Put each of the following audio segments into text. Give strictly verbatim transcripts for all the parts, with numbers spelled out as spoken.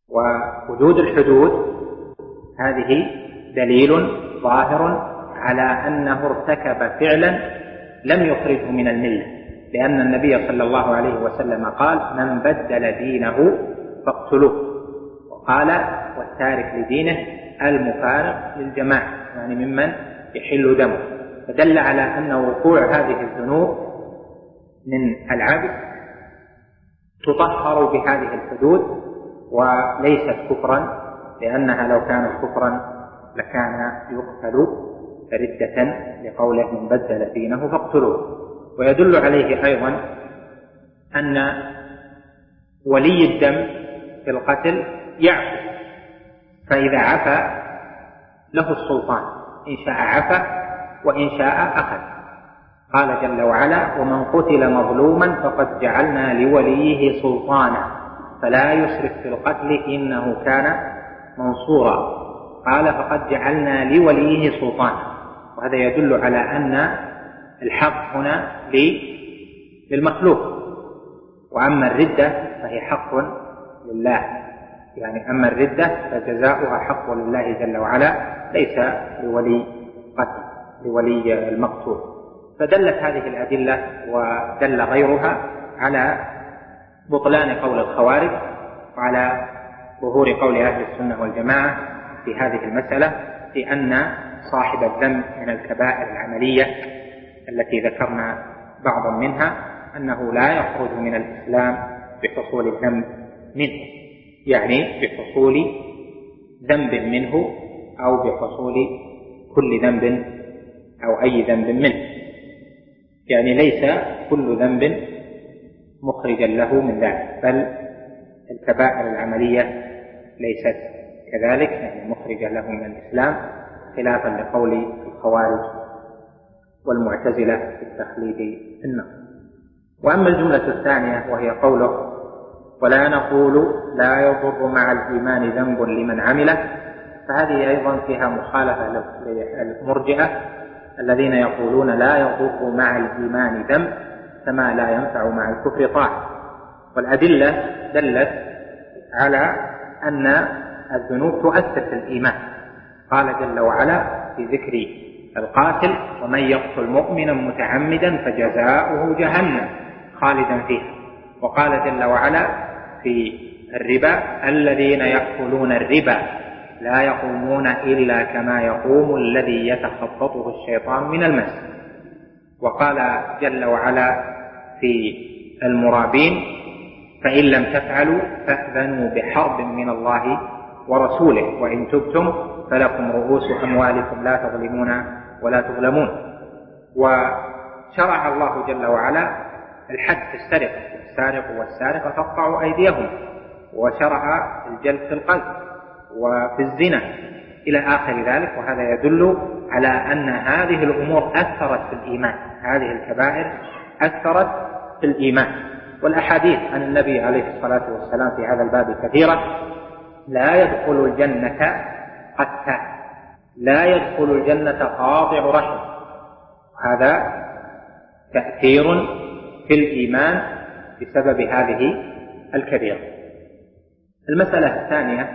ووجود الحدود هذه دليل ظاهر على أنه ارتكب فعلا لم يخرجه من الملة، لأن النبي صلى الله عليه وسلم قال: من بدل دينه فاقتلوه. وقال: والتارك لدينه المفارق للجماعة، يعني ممن يحل دمه. فدل على أن وقوع هذه الذنوب من العبد تطهر بهذه الحدود وليست كفرا، لأنها لو كانت كفرا لكان يقتل ردة، لقوله: من بدل دينه فاقتلوه. ويدل عليه أيضا أن ولي الدم في القتل يعفو، فإذا عفا له السلطان، إن شاء عفا وإن شاء أخذ. قال جل وعلا: ومن قتل مظلوما فقد جعلنا لوليه سلطانا فلا يسرف في القتل إنه كان منصورا. قال: فقد جعلنا لوليه سلطانا، وهذا يدل على أن الحق هنا للمخلوق، وأما الردة فهي حق لله، يعني أما الردة فجزاؤها حق لله جل وعلا، ليس لولي قتل لولي المقتول. فدلت هذه الأدلة ودل غيرها على بطلان قول الخوارج، وعلى ظهور قول أهل السنة والجماعة في هذه المسألة، في أن صاحب الذنب من الكبائر العملية التي ذكرنا بعضا منها أنه لا يخرج من الإسلام بحصول الذنب منه، يعني بحصول ذنب منه أو بحصول كل ذنب أو أي ذنب منه، يعني ليس كل ذنب مخرجا له من ذلك، بل الكبائر العملية ليست كذلك، يعني مخرجا له من الإسلام، خلافا لقول الخوارج والمعتزلة في التخليد في النار. وأما الجملة الثانية وهي قوله: ولا نقول لا يضر مع الإيمان ذنب لمن عمله، فهذه أيضا فيها مخالفة للمرجئة الذين يقولون لا يضر مع الإيمان ذنب كما لا ينفع مع الكفر طاعة. والأدلة دلت على أن الذنوب تؤثر في الإيمان. قال جل وعلا في ذكر القاتل: ومن يقتل مؤمنا متعمدا فجزاؤه جهنم خالدا فيها. وقال جل وعلا في الربا: الذين يأكلون الربا لا يقومون إلا كما يقوم الذي يتخبطه الشيطان من المس. وقال جل وعلا في المرابين: فإن لم تفعلوا فأذنوا بحرب من الله ورسوله وإن تبتم فلكم رؤوس أموالكم لا تظلمون ولا تظلمون. وشرع الله جل وعلا الحد في السرقة: السارق والسارقة فاقطعوا أيديهم، وشرع الجلد في القذف وفي الزنا إلى آخر ذلك. وهذا يدل على أن هذه الأمور أثرت في الإيمان، هذه الكبائر أثرت في الإيمان. والأحاديث عن النبي عليه الصلاة والسلام في هذا الباب كثيرة: لا يدخل الجنة قتال، لا يدخل الجنة قاطع رحم. هذا تأثير في الإيمان بسبب هذه الكبيرة. المسألة الثانية: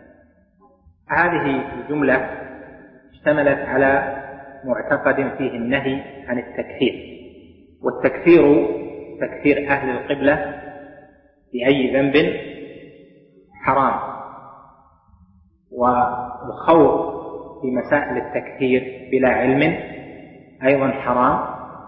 هذه الجملة اشتملت على معتقد فيه النهي عن التكفير، والتكفير تكفير أهل القبلة بأي ذنب حرام، والخوض في مسائل التكفير بلا علم أيضا حرام،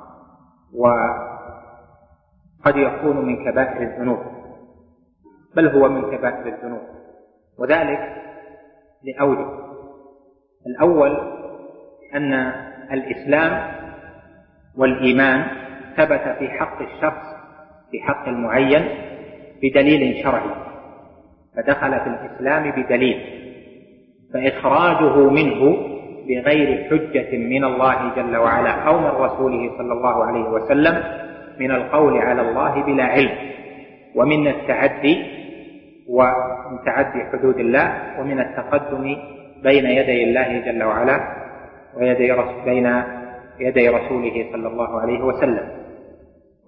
وقد يكون من كبائر الذنوب، بل هو من كبائر الذنوب، وذلك لأوجه. الأول أن الإسلام والإيمان ثبت في حق الشخص في حق المعين بدليل شرعي، فدخل في الإسلام بدليل، فإخراجه منه بغير حجة من الله جل وعلا أو من رسوله صلى الله عليه وسلم من القول على الله بلا علم، ومن التعدي ومن تعدي حدود الله، ومن التقدم بين يدي الله جل وعلا ويدي رسول بين يدي رسوله صلى الله عليه وسلم.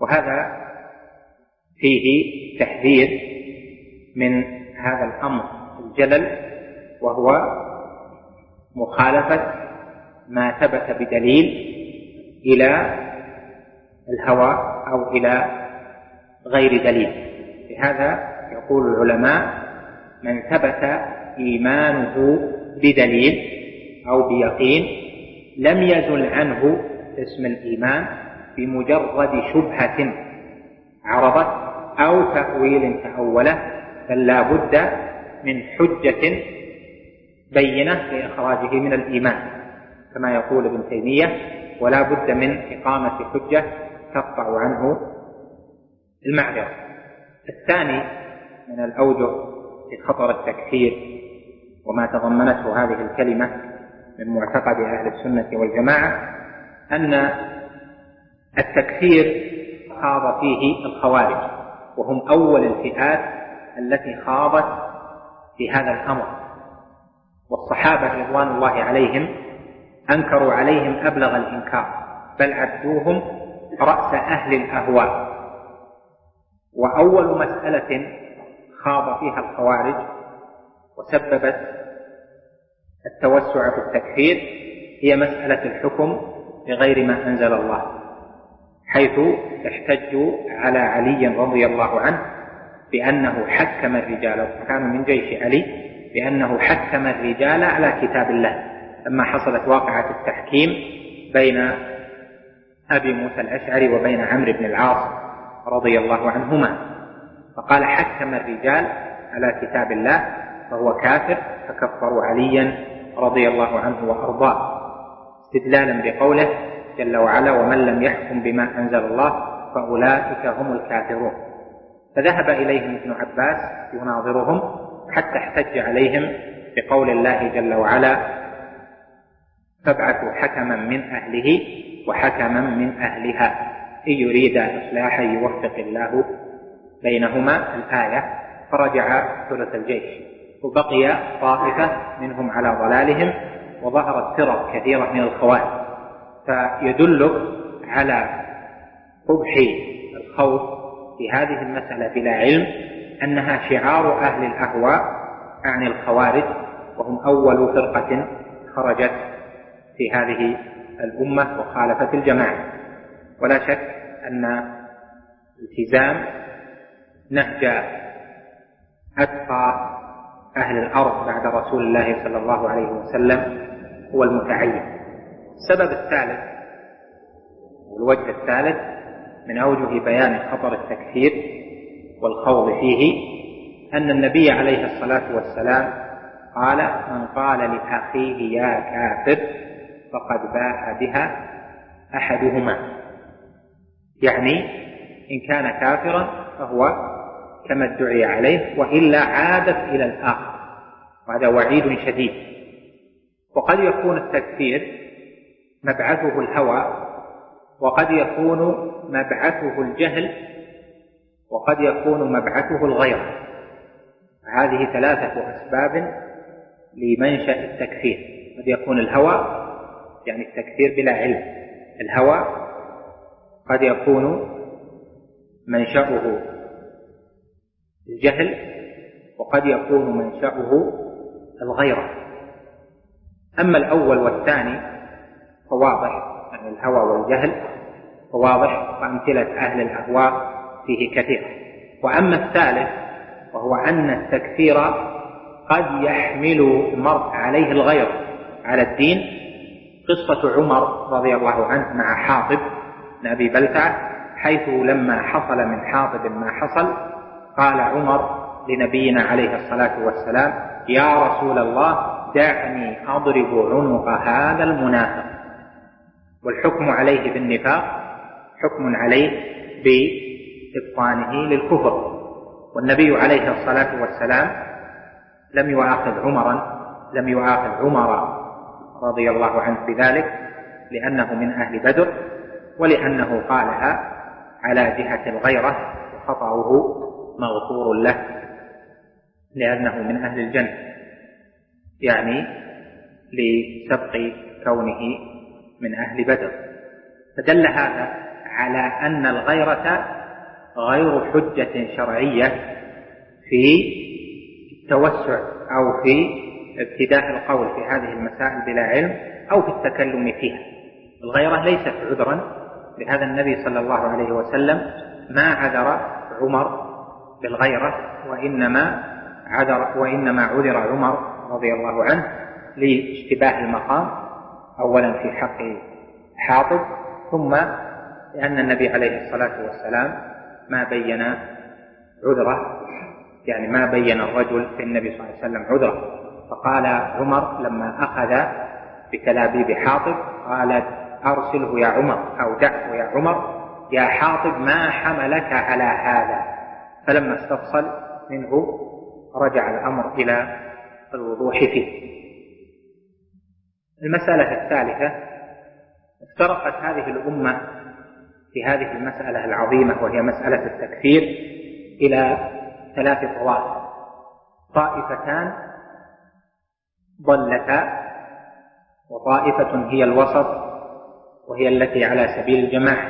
وهذا فيه تحذير من هذا الأمر الجلل، وهو مخالفة ما ثبت بدليل إلى الهوى أو إلى غير دليل. لهذا يقول العلماء: من ثبت إيمانه بدليل أو بيقين لم يزل عنه اسم الإيمان بمجرد شبهة عرضت أو تأويل تأوله، بل لا بد من حجة بينة لإخراجه من الإيمان، كما يقول ابن تيمية: ولا بد من إقامة حجة تقطع عنه المعذرة. الثاني من الأوجه في خطر التكفير وما تضمنته هذه الكلمة من معتقد أهل السنة والجماعة أن التكفير خاض فيه الخوارج، وهم أول الفئات التي خاضت في هذا الأمر، والصحابة رضوان الله عليهم أنكروا عليهم أبلغ الإنكار، بل عدوهم رأس أهل الأهواء. وأول مسألة خاض فيها الخوارج وسببت التوسع في التكفير هي مسألة الحكم بغير ما أنزل الله، حيث احتجوا على علي رضي الله عنه بأنه حكم الرجال، وكانوا من جيش علي، بأنه حكم الرجال على كتاب الله لما حصلت واقعة التحكيم بين أبي موسى الأشعري وبين عمرو بن العاص رضي الله عنهما، فقال: حكم الرجال على كتاب الله فهو كافر، فكفروا عليا رضي الله عنه وأرضاه، استدلالا بقوله جل وعلا: ومن لم يحكم بما أنزل الله فأولئك هم الكافرون. فذهب إليهم ابن عباس يناظرهم حتى احتج عليهم بقول الله جل وعلا: فابعثوا حكما من أهله وحكما من أهلها إن يريد إصلاحا يوفق الله بينهما الآية. فرجع ثلث الجيش، وبقي طائفة منهم على ضلالهم، وظهرت فرق كثيرة من الخوارج. فيدل على قبح الخوف في هذه المسألة بلا علم أنها شعار أهل الأهواء عن الخوارج، وهم أول فرقة خرجت في هذه الأمة وخالفت الجماعة. ولا شك أن التزام نهج أتقى أهل الأرض بعد رسول الله صلى الله عليه وسلم هو المتعين. السبب الثالث والوجه الثالث من أوجه بيان خطر التكفير والخوض فيه أن النبي عليه الصلاة والسلام قال: من قال لأخيه يا كافر فقد باء بها أحدهما، يعني إن كان كافرا فهو كما ادعي عليه، وإلا عادت إلى الآخر، وهذا وعيد شديد. وقد يكون التكفير مبعثه الهوى، وقد يكون مبعثه الجهل، وقد يكون مبعثه الغيرة. هذه ثلاثة أسباب لمنشأ التكفير. قد يكون الهوى، يعني التكفير بلا علم، الهوى قد يكون منشأه الجهل، وقد يكون منشأه الغيرة. أما الأول والثاني فواضح، يعني الهوى والجهل فواضح، وأمثلة أهل الأهواء فيه كثير. وأما الثالث وهو أن التكفير قد يحمل المرء عليه الغيرة على الدين. قصة عمر رضي الله عنه مع حاطب بن أبي بلتعة، حيث لما حصل من حاطب ما حصل قال عمر لنبينا عليه الصلاة والسلام: يا رسول الله دعني أضرب عنق هذا المنافق. والحكم عليه بالنفاق حكم عليه بإبطانه للكفر، والنبي عليه الصلاة والسلام لم يؤاخذ عمرا لم يؤاخذ عمر رضي الله عنه بذلك، لأنه من أهل بدر، ولأنه قالها على جهة الغيرة، وخطأه مغفور له لأنه من أهل الجنة، يعني لسبق كونه من أهل بدر. فدل هذا على أن الغيرة غير حجة شرعية في التوسع أو في ابتداء القول في هذه المسائل بلا علم أو في التكلم فيها. الغيرة ليست عذرا، لهذا النبي صلى الله عليه وسلم ما عذر عمر بالغيرة، وإنما عذر وإنما عذر عمر رضي الله عنه لاشتباه المقام، أولا في حق حاطب، ثم لأن النبي عليه الصلاة والسلام ما بين عذره، يعني ما بين الرجل في النبي صلى الله عليه وسلم عذره. فقال عمر لما أخذ بتلابيب حاطب قال أرسله يا عمر أو دعه يا عمر يا حاطب ما حملك على هذا، فلما استفصل منه رجع الأمر إلى الوضوح فيه. المسألة الثالثة: افترقت هذه الأمة في هذه المسألة العظيمة وهي مسألة التكفير إلى ثلاث طوائف: طائفتان ضلتا، وطائفة هي الوسط وهي التي على سبيل الجماعة.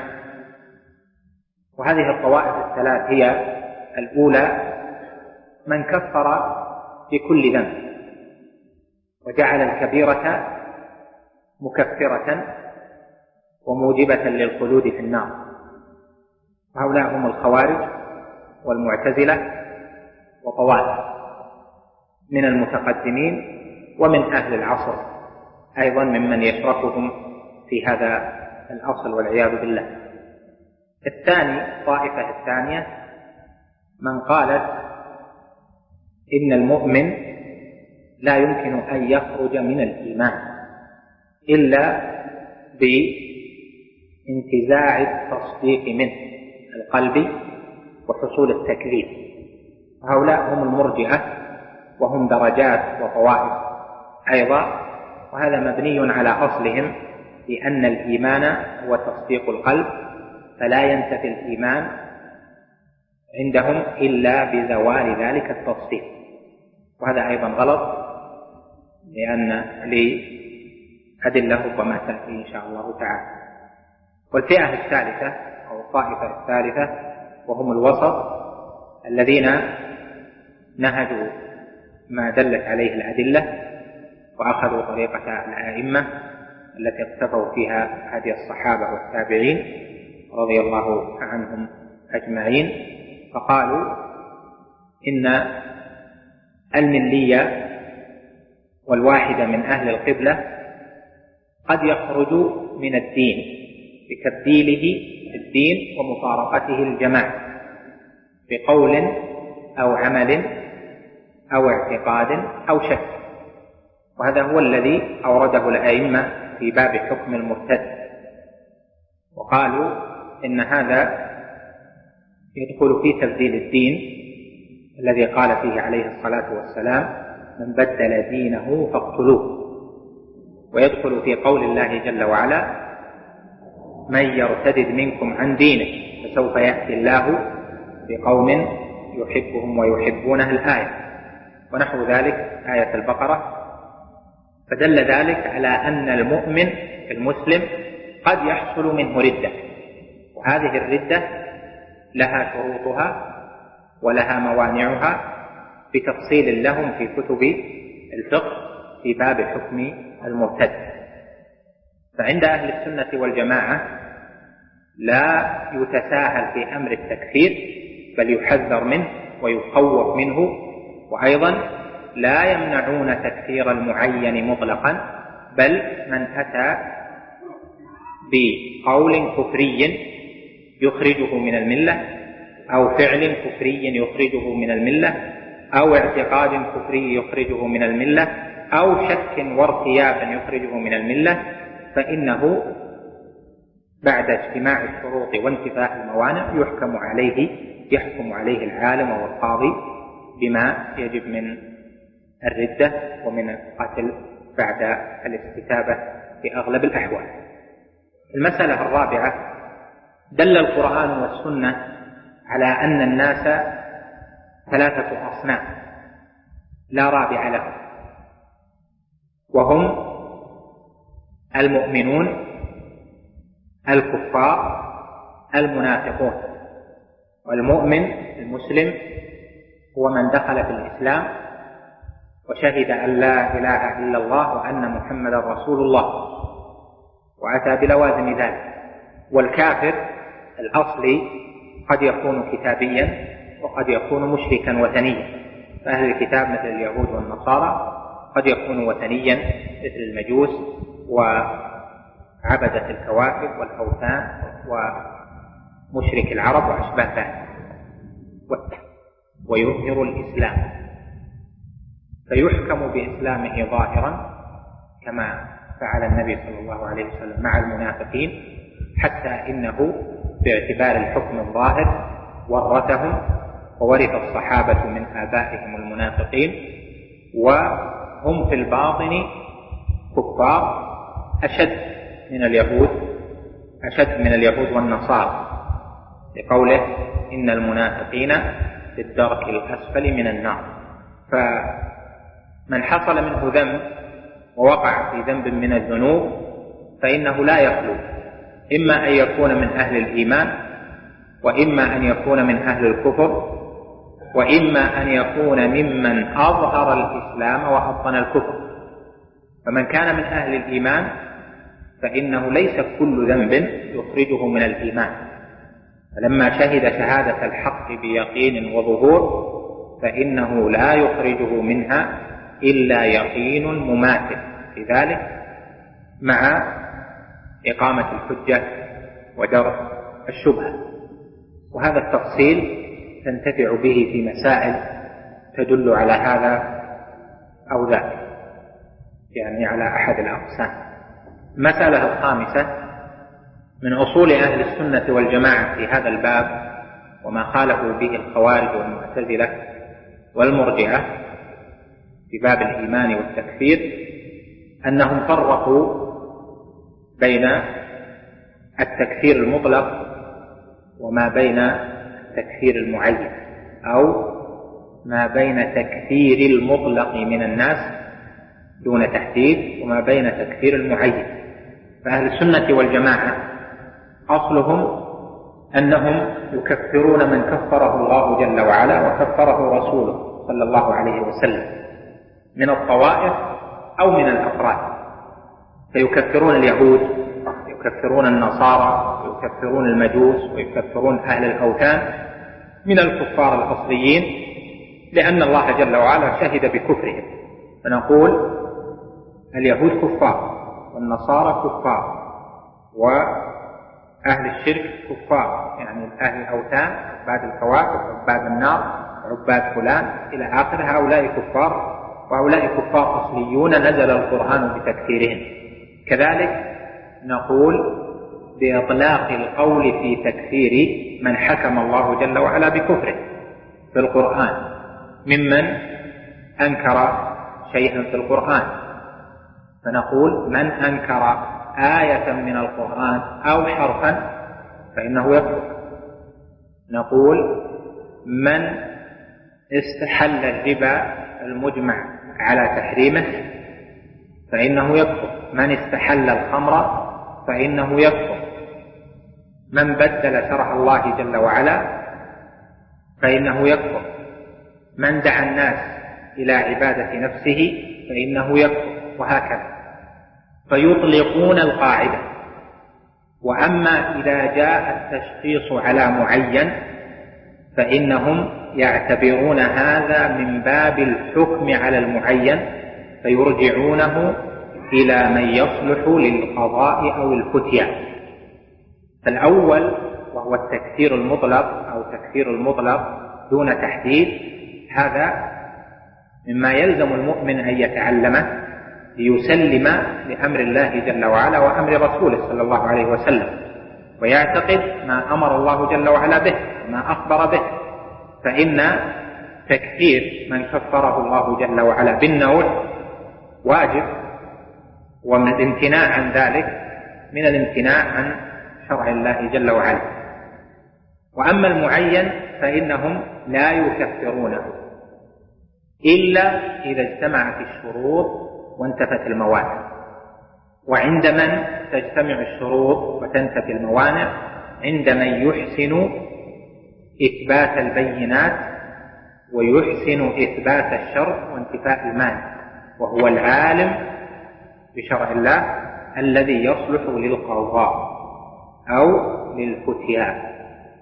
وهذه الطوائف الثلاث هي: الأولى من كفر بكل ذنب وجعل الكبيرة مكفرة وموجبة للخلود في النار، هؤلاء هم الخوارج والمعتزلة وطوائف من المتقدمين ومن أهل العصر أيضا ممن يشركهم في هذا الأصل والعياذ بالله. الثاني الطائفة الثانية من قالت إن المؤمن لا يمكن أن يخرج من الإيمان إلا بانتزاع التصديق منه القلبي وحصول التكليف. هؤلاء هم المرجئة، وهم درجات وطوائف أيضا، وهذا مبني على أصلهم بأن الإيمان هو تصديق القلب، فلا ينتفي الإيمان عندهم إلا بزوال ذلك التصديق، وهذا أيضا غلط، لأن لأدلة ربما تأتي إن شاء الله تعالى. والفئة الثالثة أو الطائفة الثالثة وهم الوسط الذين نهجوا ما دلت عليه الأدلة وأخذوا طريقة الأئمة التي اقتفوا فيها هدي الصحابة والتابعين رضي الله عنهم أجمعين، فقالوا إن الملية والواحدة من أهل القبلة قد يخرج من الدين بتبديله الدين ومفارقته الجماعة بقول أو عمل أو اعتقاد أو شك، وهذا هو الذي أورده الأئمة في باب حكم المرتد، وقالوا إن هذا يدخل في تبديل الدين الذي قال فيه عليه الصلاة والسلام من بدل دينه فاقتلوه، ويدخل في قول الله جل وعلا من يرتد منكم عن دينه فسوف يأتي الله بقوم يحبهم ويحبونه الآية ونحو ذلك آية البقرة. فدل ذلك على أن المؤمن المسلم قد يحصل منه ردة، وهذه الردة لها شروطها ولها موانعها بتفصيل لهم في كتب الفقه في باب حكم المرتد. فعند أهل السنة والجماعة لا يتساهل في أمر التكفير، بل يحذر منه ويخوف منه، وأيضا لا يمنعون تكفير المعين مطلقا، بل من أتى بقول كفري يخرجه من الملة أو فعل كفري يخرجه من الملة أو اعتقاد كفري يخرجه من الملة أو شك وارتياب يخرجه من الملة، فإنه بعد اجتماع الشروط وانتفاء الموانع يحكم عليه يحكم عليه العالم والقاضي بما يجب من الردة ومن القتل بعد الاستتابة في أغلب الأحوال. المسألة الرابعة: دل القرآن والسنة على أن الناس ثلاثة أصناف لا رابع لهم، وهم المؤمنون الكفار المنافقون. والمؤمن المسلم هو من دخل في الإسلام وشهد أن لا إله إلا الله وأن محمدا رسول الله، وأتى بلوازم ذلك. والكافر الأصلي قد يكون كتابيا وقد يكون مشركا وثنيا، فأهل الكتاب مثل اليهود والنصارى قد يكون وثنيا مثل المجوس وعبدة الكواكب والأوثان ومشرك العرب وأشباه ذلك، ويظهر الإسلام فيحكم بإسلامه ظاهرا كما فعل النبي صلى الله عليه وسلم مع المنافقين، حتى إنه باعتبار الحكم الظاهر ورثهم وورث الصحابة من آبائهم المنافقين، وهم في الباطن كفار أشد من اليهود أشد من اليهود والنصارى، لقوله إن المنافقين في الدرك الأسفل من النار. فمن حصل منه ذنب ووقع في ذنب من الذنوب فإنه لا يخلو، إما أن يكون من أهل الإيمان، وإما أن يكون من أهل الكفر، وإما أن يكون ممن أظهر الإسلام وأبطن الكفر. فمن كان من أهل الإيمان فإنه ليس كل ذنب يخرجه من الإيمان، فلما شهد شهادة الحق بيقين وظهور فإنه لا يخرجه منها إلا يقين مماثل في ذلك، مع إقامة الحجة ودرء الشبهة. وهذا التفصيل تنتفع به في مسائل تدل على هذا أو ذاك، يعني على أحد الأقسام. المسألة الخامسة من أصول أهل السنة والجماعة في هذا الباب وما خالفوا به الخوارج والمعتزلة والمرجئة في باب الإيمان والتكفير أنهم فرقوا بين التكفير المطلق وما بين التكفير المعين، أو ما بين تكفير المطلق من الناس دون تحديد وما بين تكفير المعين. فأهل السنة والجماعة أصلهم أنهم يكفرون من كفره الله جل وعلا وكفره رسوله صلى الله عليه وسلم من الطوائف أو من الأفراد، فيكفرون اليهود، يكفرون النصارى، ويكفرون المجوس، ويكفرون أهل الأوثان من الكفار الأصليين، لأن الله جل وعلا شهد بكفرهم. فنقول اليهود كفار، والنصارى كفار، وأهل الشرك كفار، يعني أهل الأوثان، عباد الكواكب، عباد النار، عباد فلان إلى آخر، هؤلاء كفار، وهؤلاء كفار أصليون نزل القرآن بتكفيرهم. كذلك نقول بإطلاق القول في تكفير من حكم الله جل وعلا بكفره في القرآن ممن أنكر شيئا في القرآن، فنقول من أنكر آية من القرآن أو حرفا فإنه يكفر. نقول من استحل الربا المجمع على تحريمه فإنه يكفر، من استحل الخمر فإنه يكفر، من بدل شرع الله جل وعلا فإنه يكفر، من دعا الناس إلى عبادة نفسه فإنه يكفر، وهكذا. فيطلقون القاعدة. وأما إذا جاء التشخيص على معين فإنهم يعتبرون هذا من باب الحكم على المعين، فيرجعونه إلى من يصلح للقضاء أو الفتيا. فالأول وهو التكفير المطلق أو تكفير المطلق دون تحديد، هذا مما يلزم المؤمن أن يتعلمه ليسلم لأمر الله جل وعلا وأمر رسوله صلى الله عليه وسلم، ويعتقد ما أمر الله جل وعلا به وما أخبر به. فإن تكفير من كفره الله جل وعلا بالنوع واجب، ومن الامتناع عن ذلك من الامتناع عن شرع الله جل وعلا. وأما المعين فإنهم لا يكفرونه إلا إذا اجتمعت الشروط وانتفت الموانع. وعند من تجتمع الشروط وتنتفي الموانع؟ عند من يحسن إثبات البينات ويحسن إثبات الشرط وانتفاء المانع، وهو العالم بشرع الله الذي يصلح للقضاء أو للفتيا،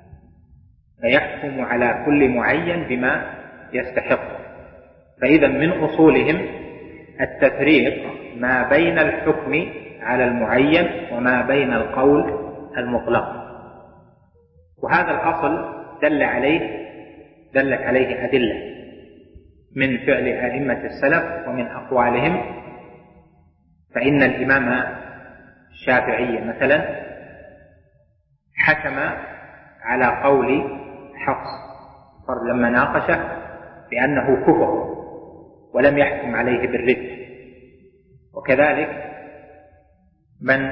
فيحكم على كل معين بما يستحق. فإذا من أصولهم التفريق ما بين الحكم على المعين وما بين القول المطلق، وهذا الأصل دل عليه دلت عليه أدلة من فعل أئمة السلف ومن أقوالهم. فإن الإمام الشافعي مثلا حكم على قول حفص لما ناقشه بأنه كفر ولم يحكم عليه بالردة. وكذلك من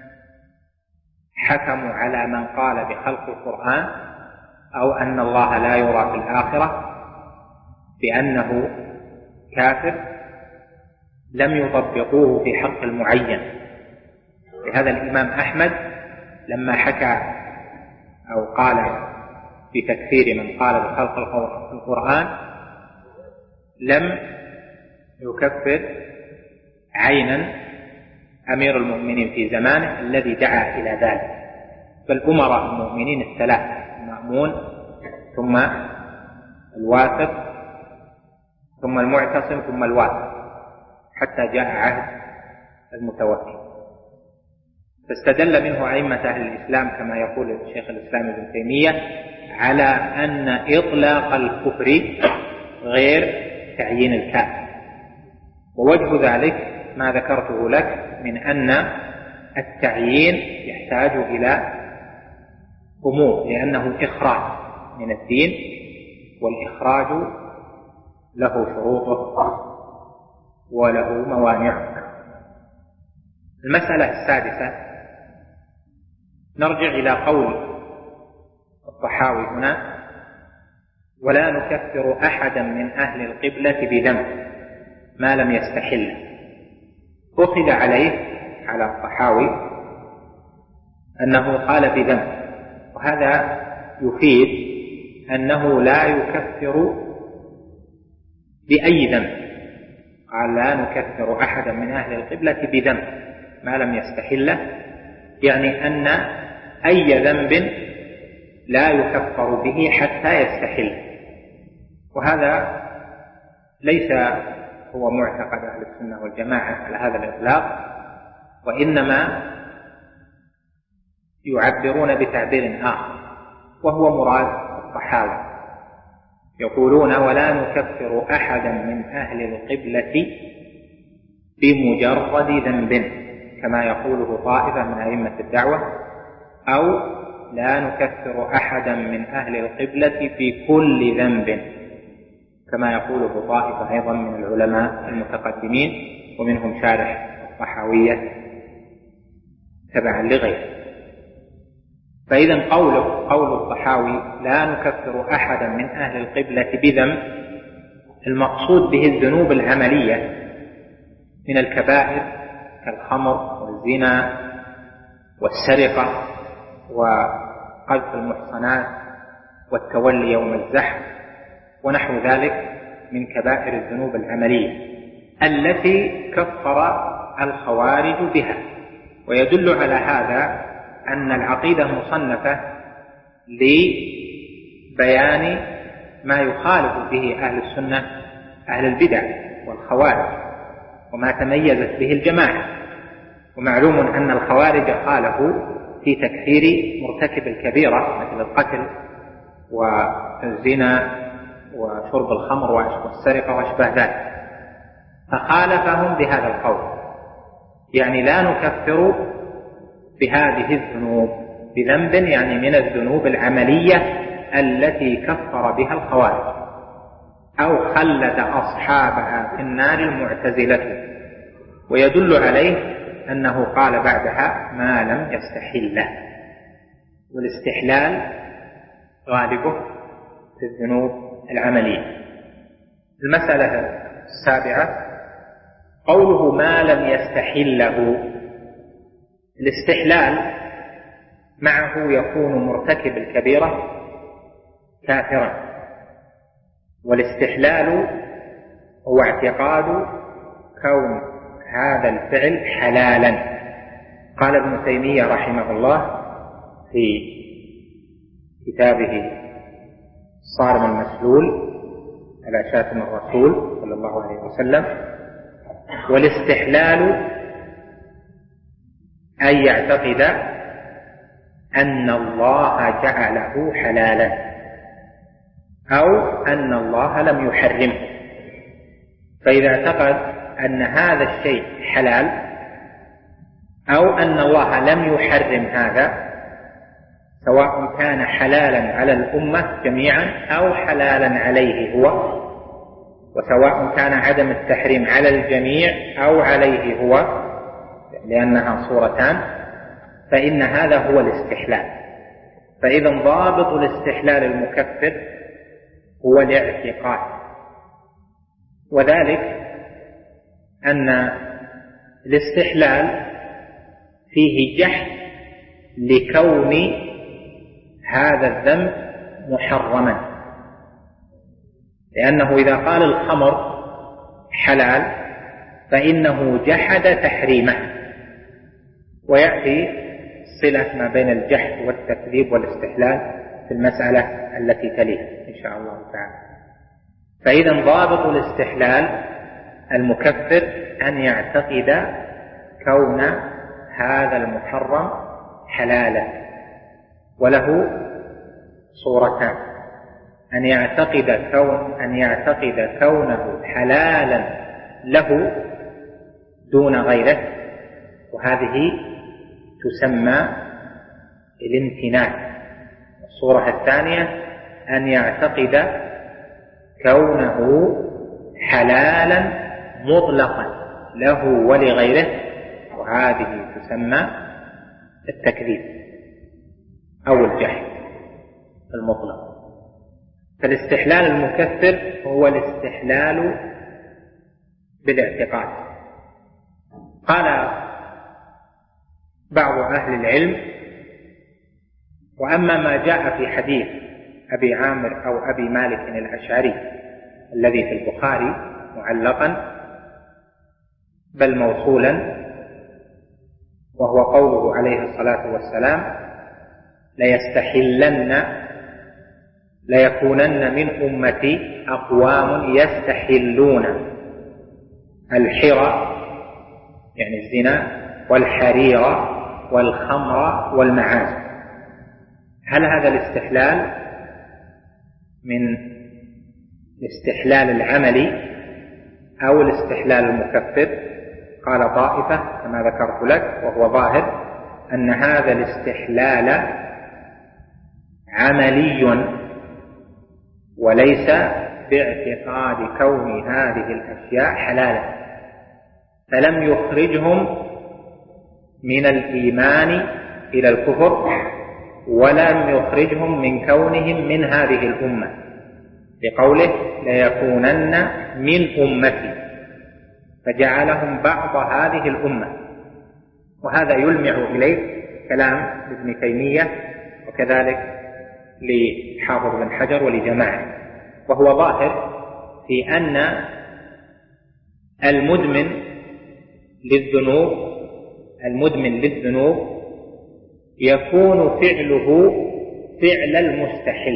حكموا على من قال بخلق القرآن أو أن الله لا يرى في الآخرة بأنه كافر لم يطبقوه في حق المعين. لهذا الإمام أحمد لما حكى أو قال بتكفير من قال بخلق القرآن لم يكفر عينا أمير المؤمنين في زمانه الذي دعا إلى ذلك، بل أمراء المؤمنين الثلاثة المأمون ثم الواثق ثم المعتصم ثم الواثق حتى جاء عهد المتوكل. فاستدل منه أئمة أهل الإسلام كما يقول الشيخ الإسلام ابن تيمية على أن إطلاق الكفر غير تعيين الكافر. ووجه ذلك ما ذكرته لك من أن التعيين يحتاج إلى أمور، لأنه إخراج من الدين، والإخراج له شروطه وله موانعه. المسألة السادسة نرجع إلى قول الطحاوي هنا: ولا نكفر أحدا من أهل القبلة بذنب ما لم يستحل. أخذ عليه على الطحاوي أنه قال بذنب، وهذا يفيد أنه لا يكفر بأي ذنب. قال لا نكفر أحدا من أهل القبلة بذنب ما لم يستحله، يعني أن أي ذنب لا يكفر به حتى يستحل. وهذا ليس هو معتقد أهل السنة والجماعة على هذا الإطلاق، وإنما يعبرون بتعبير آخر وهو مراد الطحاوي، يقولون: ولا نكفر أحدا من أهل القبلة بمجرد ذنب كما يقوله طائفة من أئمة الدعوة، أو لا نكفر أحدا من أهل القبلة بكل ذنب كما يقوله طائفة أيضا من العلماء المتقدمين ومنهم شارح الطحاوية تبعا لغيره. فإذا قوله قول الطحاوي لا نكفر أحدا من أهل القبلة بذنب، المقصود به الذنوب العملية من الكبائر كالخمر والزنا والسرقة وقذف المحصنات والتولي يوم الزحف ونحو ذلك من كبائر الذنوب العملية التي كفر الخوارج بها. ويدل على هذا أن العقيدة مصنفة لبيان ما يخالف به أهل السنة أهل البدع والخوارج وما تميزت به الجماعة. ومعلوم أن الخوارج خالفوا في تكفير مرتكب الكبيرة مثل القتل والزنا وشرب الخمر والسرقة وأشبه ذلك، فخالفهم بهذا القول، يعني لا نكفر بهذه الذنوب بذنب، يعني من الذنوب العملية التي كفر بها الخوارج أو خلد أصحابها في النار المعتزلة. ويدل عليه أنه قال بعدها ما لم يستحله، والاستحلال غالبه في الذنوب العملية. المسألة السابعة قوله ما لم يستحله، الاستحلال معه يكون مرتكب الكبيرة كافرا، والاستحلال هو اعتقاد كون هذا الفعل حلالا. قال ابن تيمية رحمه الله في كتابه صارم المسلول على شاتم الرسول صلى الله عليه وسلم: والاستحلال أن يعتقد أن الله جعله حلالا أو أن الله لم يحرمه. فإذا اعتقد أن هذا الشيء حلال أو أن الله لم يحرم هذا، سواء كان حلالا على الأمة جميعا أو حلالا عليه هو، وسواء كان عدم التحريم على الجميع أو عليه هو، لأنها صورتان، فإن هذا هو الاستحلال. فإذا ضابط الاستحلال المكفر هو الاعتقاد، وذلك أن الاستحلال فيه جحد لكون هذا الذنب محرما، لأنه إذا قال الخمر حلال فإنه جحد تحريمه، ويأتي صلة ما بين الجحد والتكذيب والاستحلال في المسألة التي تليها إن شاء الله تعالى. فإذا ضابط الاستحلال المكفر أن يعتقد كون هذا المحرم حلالا، وله صورتان: أن يعتقد كون أن يعتقد كونه حلالا له دون غيره، وهذه تسمى الامتنان. الصورة الثانية أن يعتقد كونه حلالا مطلقا له ولغيره، وهذه تسمى التكذيب أو الجحد المطلق. فالاستحلال المكفر هو الاستحلال بالاعتقاد. قال بعض أهل العلم: وأما ما جاء في حديث أبي عامر أو أبي مالك الأشعري الذي في البخاري معلقا بل موصولا، وهو قوله عليه الصلاة والسلام: ليستحلن ليكونن من أمتي أقوام يستحلون الحرى يعني الزنا والحرير والخمر والمعازف. هل هذا الاستحلال من الاستحلال العملي أو الاستحلال المكفر؟ قال طائفة كما ذكرت لك، وهو ظاهر أن هذا الاستحلال عملي وليس باعتقاد كون هذه الأشياء حلالا، فلم يخرجهم من الإيمان إلى الكفر ولم يخرجهم من كونهم من هذه الأمة، بقوله ليكونن من أمتي، فجعلهم بعض هذه الأمة. وهذا يلمع إليه كلام ابن تيمية وكذلك لحافظ بن حجر ولجماعة، وهو ظاهر في أن المدمن للذنوب المدمن للذنوب يكون فعله فعل المستحل،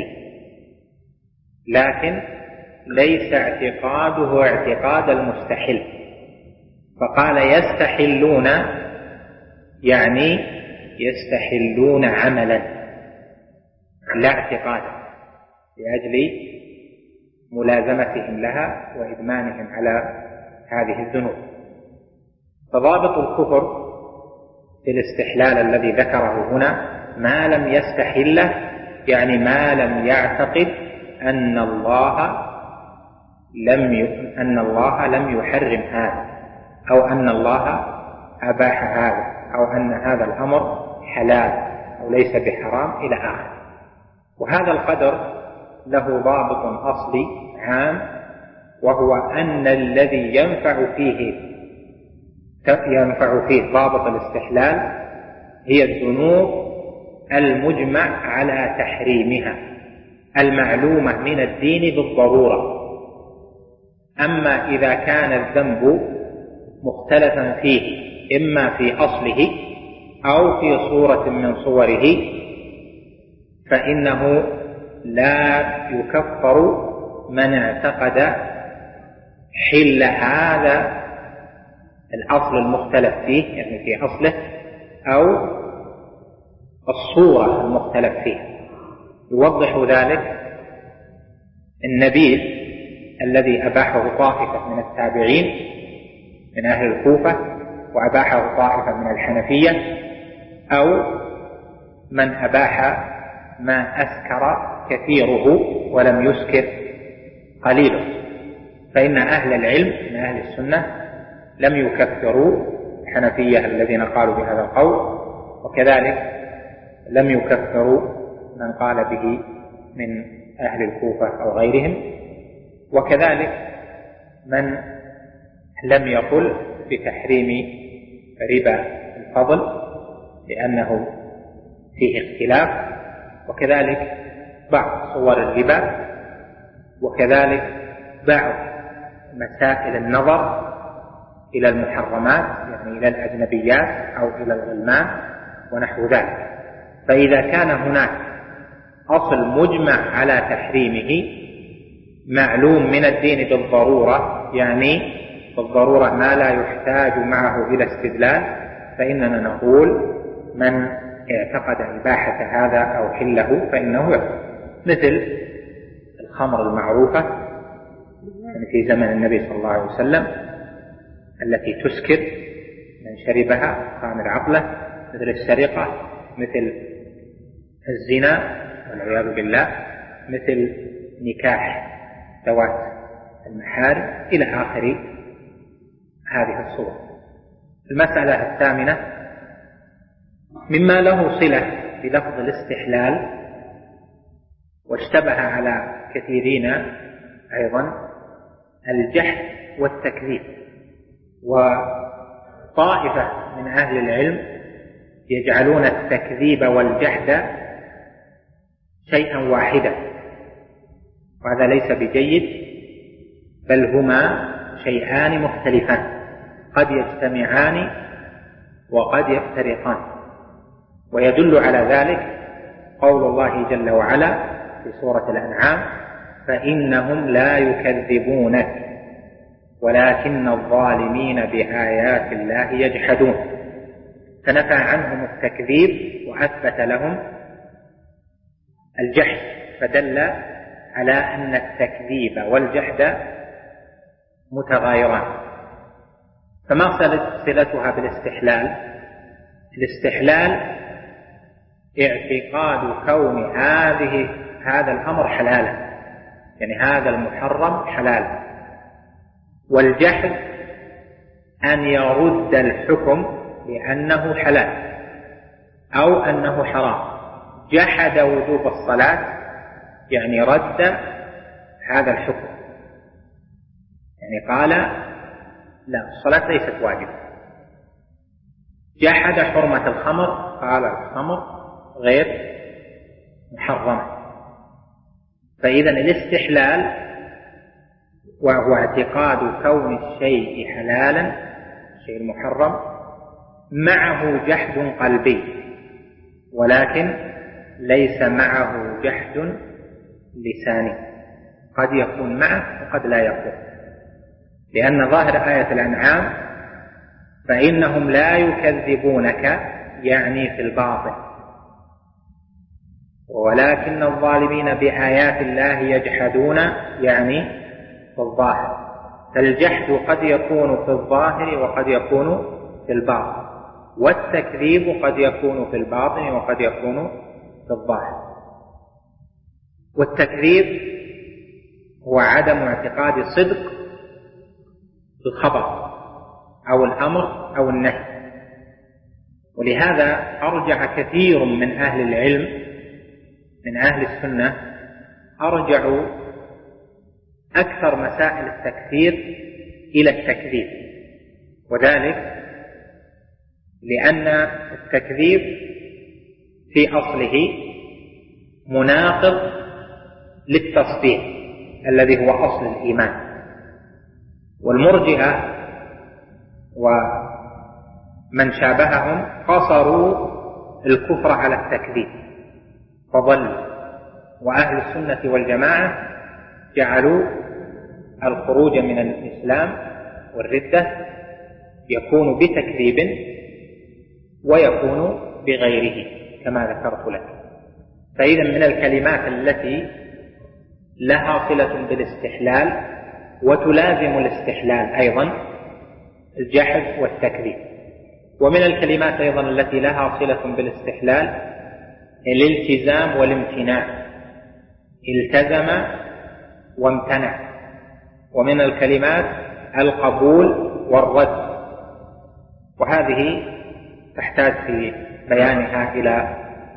لكن ليس اعتقاده اعتقاد المستحل. فقال يستحلون يعني يستحلون عملا لا اعتقادا، لأجل ملازمتهم لها وإدمانهم على هذه الذنوب. فضابط الكفر في الاستحلال الذي ذكره هنا ما لم يستحله، يعني ما لم يعتقد أن الله لم ي... أن الله لم يحرم هذا، أو أن الله أباح هذا، أو أن هذا الأمر حلال أو ليس بحرام إلى آخره. وهذا القدر له ضابط أصلي عام، وهو أن الذي ينفع فيه ينفع فيه ضابط الاستحلال هي الذنوب المجمع على تحريمها المعلومة من الدين بالضرورة، أما إذا كان الذنب مختلفا فيه إما في أصله أو في صورة من صوره فإنه لا يكفر من اعتقد حل هذا الأصل المختلف فيه، يعني في أصله أو الصورة المختلف فيه. يوضح ذلك النبيذ الذي أباحه طائفة من التابعين من أهل الكوفة وأباحه طائفة من الحنفية، أو من أباح ما أسكر كثيره ولم يسكر قليله. فإن أهل العلم من أهل السنة لم يكفروا الحنفية الذين قالوا بهذا القول، وكذلك لم يكفروا من قال به من أهل الكوفة أو غيرهم، وكذلك من لم يقل بتحريم ربا الفضل لأنه فيه اختلاف، وكذلك بعض صور الربا، وكذلك بعض مسائل النظر إلى المحرمات يعني إلى الأجنبيات أو إلى الغلمان ونحو ذلك. فإذا كان هناك أصل مجمع على تحريمه معلوم من الدين بالضرورة، يعني بالضرورة ما لا يحتاج معه إلى استدلال، فإننا نقول من اعتقد إباحة هذا أو حله فإنه يكفر. مثل الخمر المعروفة يعني في زمن النبي صلى الله عليه وسلم التي تسكر من شربها خامر عقله، مثل السرقة، مثل الزنا والعياذ بالله، مثل نكاح ذوات المحارم إلى آخر هذه الصور. المسألة الثامنة مما له صلة بلفظ الاستحلال واشتبه على كثيرين أيضا الجحد والتكذيب. وطائفة من أهل العلم يجعلون التكذيب والجحد شيئا واحدا، وهذا ليس بجيد، بل هما شيئان مختلفان قد يجتمعان وقد يفترقان. ويدل على ذلك قول الله جل وعلا في سورة الأنعام: فإنهم لا يكذبونك ولكن الظالمين بآيات الله يجحدون. فنفى عنهم التكذيب وأثبت لهم الجحد، فدل على أن التكذيب والجحد متغايران. فما صلتها بالاستحلال؟ الاستحلال اعتقاد كون هذه هذا الأمر حلالا، يعني هذا المحرم حلال. والجحد أن يرد الحكم بأنه حلال أو أنه حرام. جحد وجوب الصلاة يعني رد هذا الحكم، يعني قال لا، الصلاة ليست واجبة. جحد حرمة الخمر، قال الخمر غير محرمة. فإذا الاستحلال وهو اعتقاد كون الشيء حلالا، الشيء المحرم، معه جحد قلبي، ولكن ليس معه جحد لساني، قد يكون معه وقد لا يكون، لأن ظاهر آية الأنعام فإنهم لا يكذبونك يعني في الباطن، ولكن الظالمين بآيات الله يجحدون يعني في الظاهر. فالجحد قد يكون في الظاهر وقد يكون في الباطن، والتكذيب قد يكون في الباطن وقد يكون في الظاهر. والتكذيب هو عدم اعتقاد صدق الخبر أو الأمر أو النهي. ولهذا أرجع كثير من أهل العلم من أهل السنة أرجعوا أكثر مسائل التكفير إلى التكذيب، وذلك لأن التكذيب في أصله مناقض للتصديق الذي هو أصل الإيمان. والمرجئة ومن شابههم قصروا الكفر على التكذيب فضل، وأهل السنة والجماعة جعلوا الخروج من الإسلام والردة يكون بتكذيب ويكون بغيره كما ذكرت لك. فإذا من الكلمات التي لها صلة بالاستحلال وتلازم الاستحلال أيضا الجحد والتكذيب، ومن الكلمات أيضا التي لها صلة بالاستحلال الالتزام والامتناع، التزم وامتنع، ومن الكلمات القبول والرد، وهذه تحتاج في بيانها إلى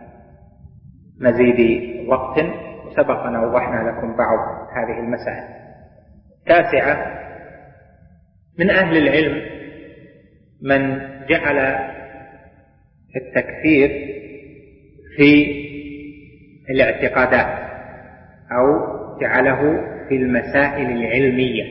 مزيد وقت، وسبق أن وضحنا لكم بعض هذه المسائل. تاسعة، من أهل العلم من جعل التكفير في الاعتقادات أو جعله في المسائل العلمية،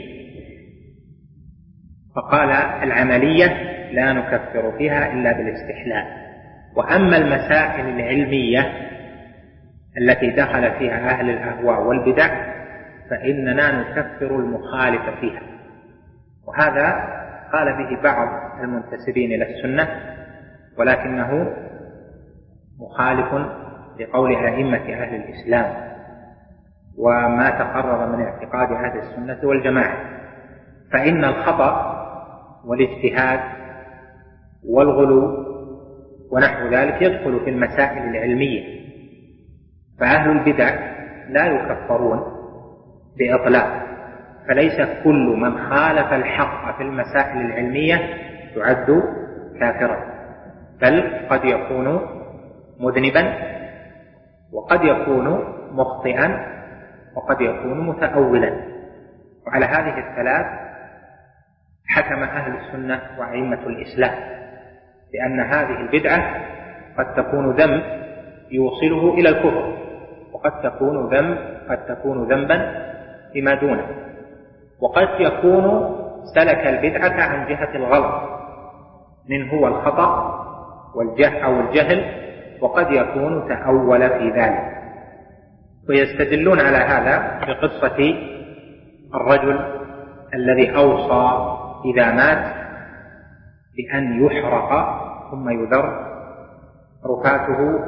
فقال العملية لا نكفر فيها إلا بالاستحلال، وأما المسائل العلمية التي دخل فيها أهل الأهواء والبدع فإننا نكفر المخالف فيها. وهذا قال به بعض المنتسبين إلى السنة، ولكنه مخالف لقول أئمة أهل الإسلام وما تقرر من اعتقاد أهل السنة والجماعة، فإن الخطأ والاجتهاد والغلو ونحو ذلك يدخل في المسائل العلمية، فأهل البدع لا يكفرون بإطلاق، فليس كل من خالف الحق في المسائل العلمية يعد كافرا، بل قد يكون مذنبا وقد يكون مخطئا وقد يكون متأولا. وعلى هذه الثلاث حكم أهل السنة وأئمة الإسلام بأن هذه البدعة قد تكون ذنب يوصله إلى الكفر، وقد تكون ذنب قد تكون ذنبا فيما دونه، وقد يكون سلك البدعة عن جهة الغلط من هو الخطأ والجهل أو الجهل، وقد يكون تأول في ذلك. ويستدلون على هذا بقصة الرجل الذي أوصى إذا مات بأن يحرق ثم يذر رفاته،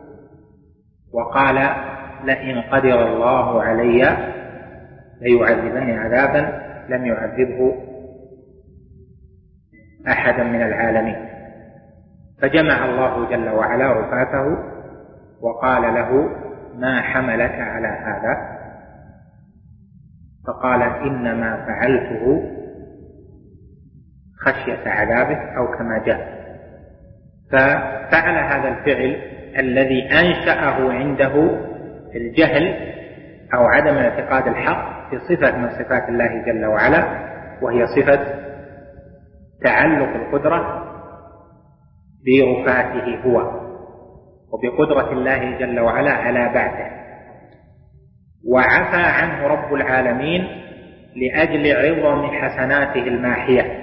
وقال لئن قدر الله علي ليعذبني عذابا لم يعذبه أحدا من العالمين، فجمع الله جل وعلا رفاته وقال له ما حملك على هذا؟ فقال إنما فعلته خشية عذابه أو كما جاء. ففعل هذا الفعل الذي أنشأه عنده الجهل أو عدم اعتقاد الحق في صفة من صفات الله جل وعلا، وهي صفة تعلق القدرة برفاته هو وبقدرة الله جل وعلا على بعثه، وعفى عنه رب العالمين لأجل عظم حسناته الماحية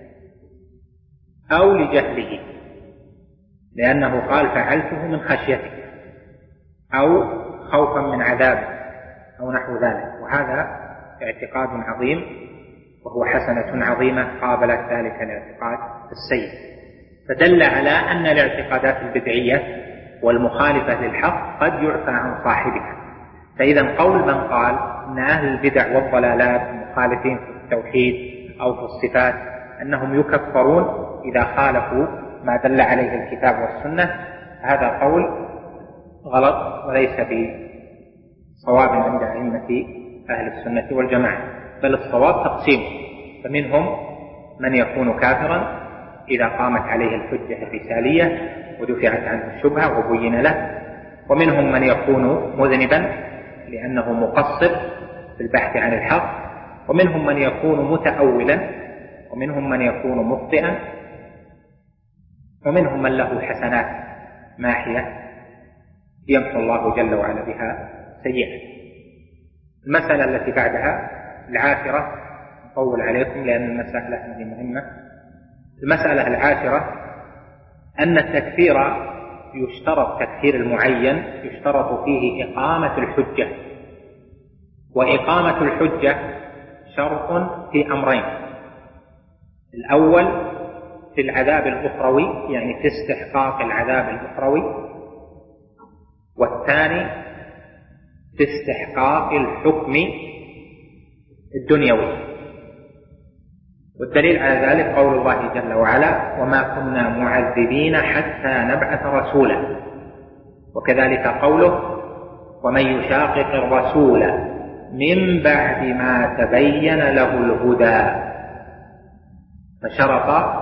أو لجهله، لأنه قال فعلته من خشيتك أو خوفا من عذابه أو نحو ذلك، وهذا اعتقاد عظيم وهو حسنة عظيمة قابلت ذلك الاعتقاد السيء. فدل على أن الاعتقادات البدعية والمخالفة للحق قد يعفى عن صاحبها. فإذا قول من قال أن أهل البدع والضلالات المخالفين في التوحيد أو في الصفات أنهم يكفرون إذا خالفوا ما دل عليه الكتاب والسنة، هذا قول غلط وليس بصواب عند أئمة أهل السنة والجماعة، بل الصواب تقسيم، فمنهم من يكون كافرا إذا قامت عليه الحجة الرسالية ودفعت عنه الشبهة وبين له، ومنهم من يكون مذنبا لأنه مقصر في البحث عن الحق، ومنهم من يكون متأولا، ومنهم من يكون مخطئا، ومنهم من له حسنات ماحية يمحو الله جل وعلا بها سيئة. المسألة التي بعدها العاشرة أطول عليكم لأن المسألة هذه مهمة. المسألة العاشرة أن التكفير يشترط، تكفير المعين يشترط فيه إقامة الحجة، وإقامة الحجة شرط في أمرين: الأول في العذاب الأخروي، يعني في استحقاق العذاب الأخروي، والثاني في استحقاق الحكم الدنيوي. والدليل على ذلك قول الله جل وعلا: وما كنا معذبين حتى نبعث رسولا. وكذلك قوله: ومن يشاقق الرسول من بعد ما تبين له الهدى. فشرط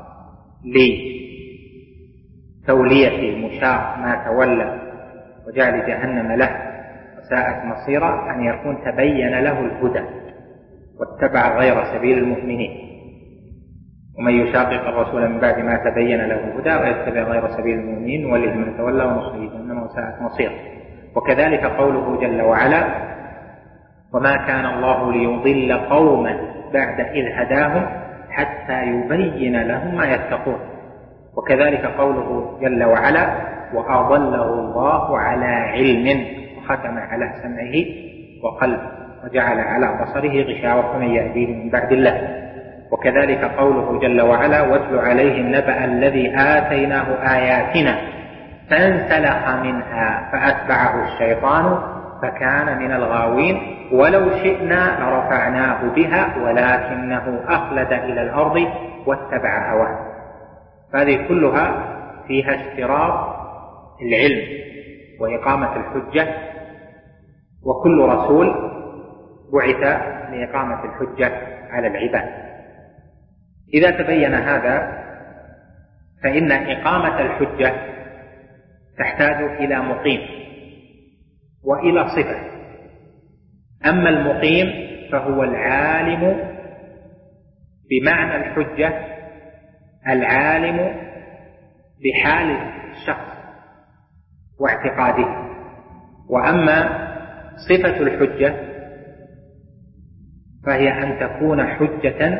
لتولية المشاق ما تولى وجعل جهنم له وساءت مصيرا أن يكون تبين له الهدى واتبع غير سبيل المؤمنين. ومن يشاقق الرسول من بعد ما تبين له الهدى ويتبع غير سبيل المؤمنين نوله ما تولى ونصله جهنم وساءت مصيرا. وكذلك قوله جل وعلا: وما كان الله ليضل قوما بعد إذ هداهم حتى يبين لهم ما يتقون. وكذلك قوله جل وعلا: وأضله الله على علم وختم على سمعه وقلبه وجعل على بصره غشاوة فمن يهديه من بعد الله. وكذلك قوله جل وعلا: واتل عليهم نبأ الذي آتيناه آياتنا فانسلخ منها فأتبعه الشيطان فكان من الغاوين ولو شئنا لرفعناه بها ولكنه أخلد إلى الأرض واتبع هواه. فهذه كلها فيها اشتراط العلم وإقامة الحجة، وكل رسول بعث لإقامة الحجة على العباد. إذا تبين هذا فإن إقامة الحجة تحتاج إلى مقيم وإلى صفة. أما المقيم فهو العالم بمعنى الحجة، العالم بحال الشخص واعتقاده. وأما صفة الحجة فهي أن تكون حجة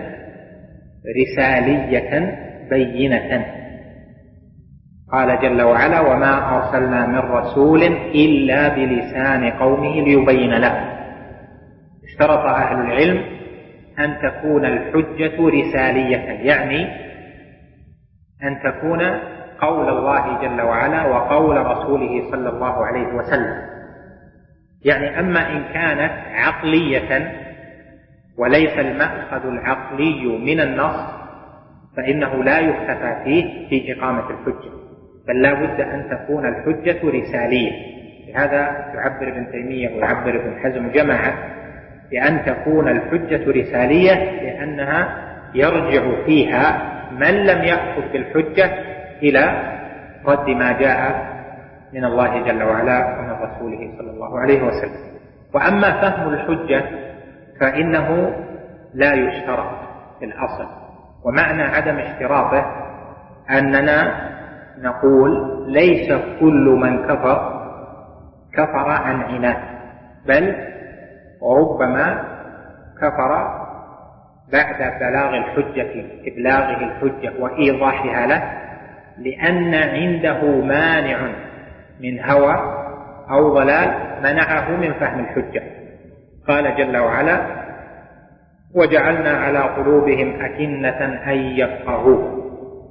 رسالية بينة. قال جل وعلا: وما أرسلنا من رسول إلا بلسان قومه ليبين لهم. اشترط أهل العلم أن تكون الحجة رسالية، يعني أن تكون قول الله جل وعلا وقول رسوله صلى الله عليه وسلم. يعني أما إن كانت عقلية وليس المأخذ العقلي من النص فإنه لا يكتفى فيه في إقامة الحجة، بل لا بد أن تكون الحجة رسالية. لهذا يعبر ابن تيمية ويعبر ابن حزم جماعة بأن تكون الحجة رسالية، لأنها يرجع فيها من لم يأخذ بالحجة إلى رد ما جاء من الله جل وعلا ومن رسوله صلى الله عليه وسلم. وأما فهم الحجة فإنه لا يشترط في الأصل، ومعنى عدم اشتراطه أننا نقول ليس كل من كفر كفر عن عناد، بل وربما كفر بعد بلاغ الحجة، إبلاغه الحجة وإيضاحها له، لأن عنده مانع من هوى أو ضلال منعه من فهم الحجة. قال جل وعلا: وجعلنا على قلوبهم أكنة أن يفقهوه.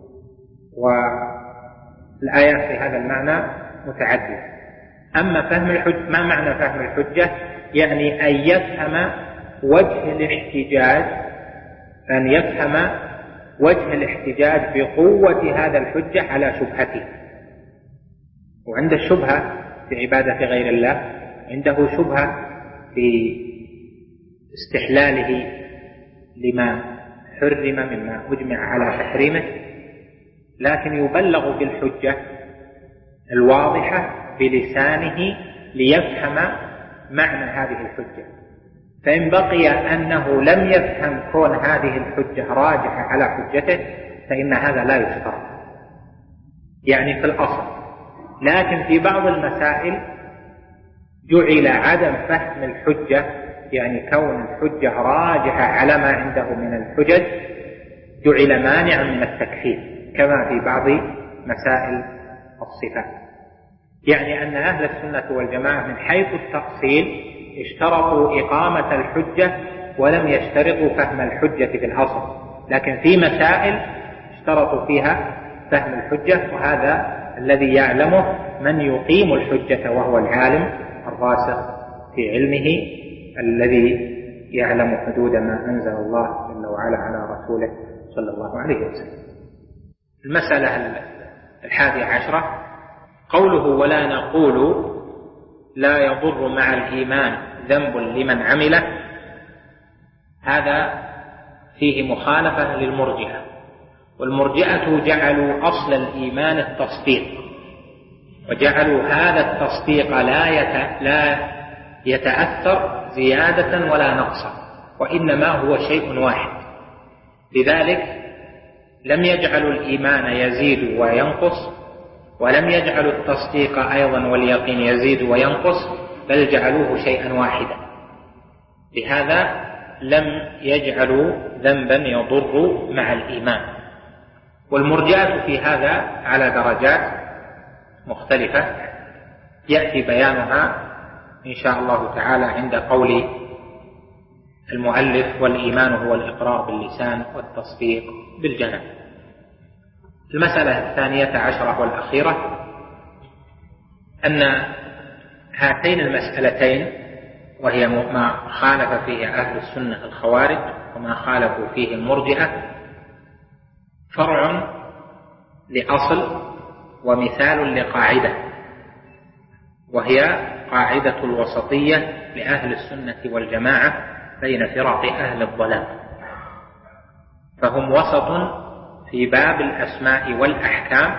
والآيات في هذا المعنى متعددة. أما فهم الحجة، ما معنى فهم الحجة؟ يعني أن يفهم وجه الاحتجاج، أن يفهم وجه الاحتجاج بقوة هذا الحجة على شبهته. وعند الشبهة في عبادة غير الله، عنده شبهة في استحلاله لما حرم مما أجمع على تحريمه، لكن يبلغ بالحجة الواضحة بلسانه ليفهم معنى هذه الحجة. فإن بقي أنه لم يفهم كون هذه الحجة راجحة على حجته فإن هذا لا يشترط، يعني في الأصل. لكن في بعض المسائل جعل عدم فهم الحجة يعني كون الحجة راجحة على ما عنده من الحجج جعل مانعا من التكفير كما في بعض مسائل الصفات. يعني أن أهل السنة والجماعة من حيث التأصيل اشترطوا إقامة الحجة ولم يشترطوا فهم الحجة في الأصل، لكن في مسائل اشترطوا فيها فهم الحجة، وهذا الذي يعلمه من يقيم الحجة وهو العالم الراسخ في علمه الذي يعلم حدود ما أنزل الله جل وعلا على رسوله صلى الله عليه وسلم. المسألة الحادية عشرة قوله ولا نقول لا يضر مع الإيمان ذنب لمن عمله، هذا فيه مخالفة للمرجئة، والمرجئة جعلوا أصل الإيمان التصديق، وجعلوا هذا التصديق لا يتأثر زيادة ولا نقصا، وإنما هو شيء واحد. لذلك لم يجعلوا الإيمان يزيد وينقص، ولم يجعلوا التصديق أيضا واليقين يزيد وينقص، بل جعلوه شيئا واحدا. لهذا لم يجعلوا ذنبا يضر مع الإيمان. والمرجئة في هذا على درجات مختلفة يأتي بيانها إن شاء الله تعالى عند قول المؤلف والإيمان هو الإقرار باللسان والتصديق بالجنان. المسألة الثانية عشرة والأخيرة أن هاتين المسألتين، وهي ما خالف فيه أهل السنة الخوارج وما خالفوا فيه المرجئة، فرع لأصل ومثال لقاعدة، وهي قاعدة الوسطية لأهل السنة والجماعة بين فرق أهل الضلال. فهم وسط في باب الأسماء والأحكام،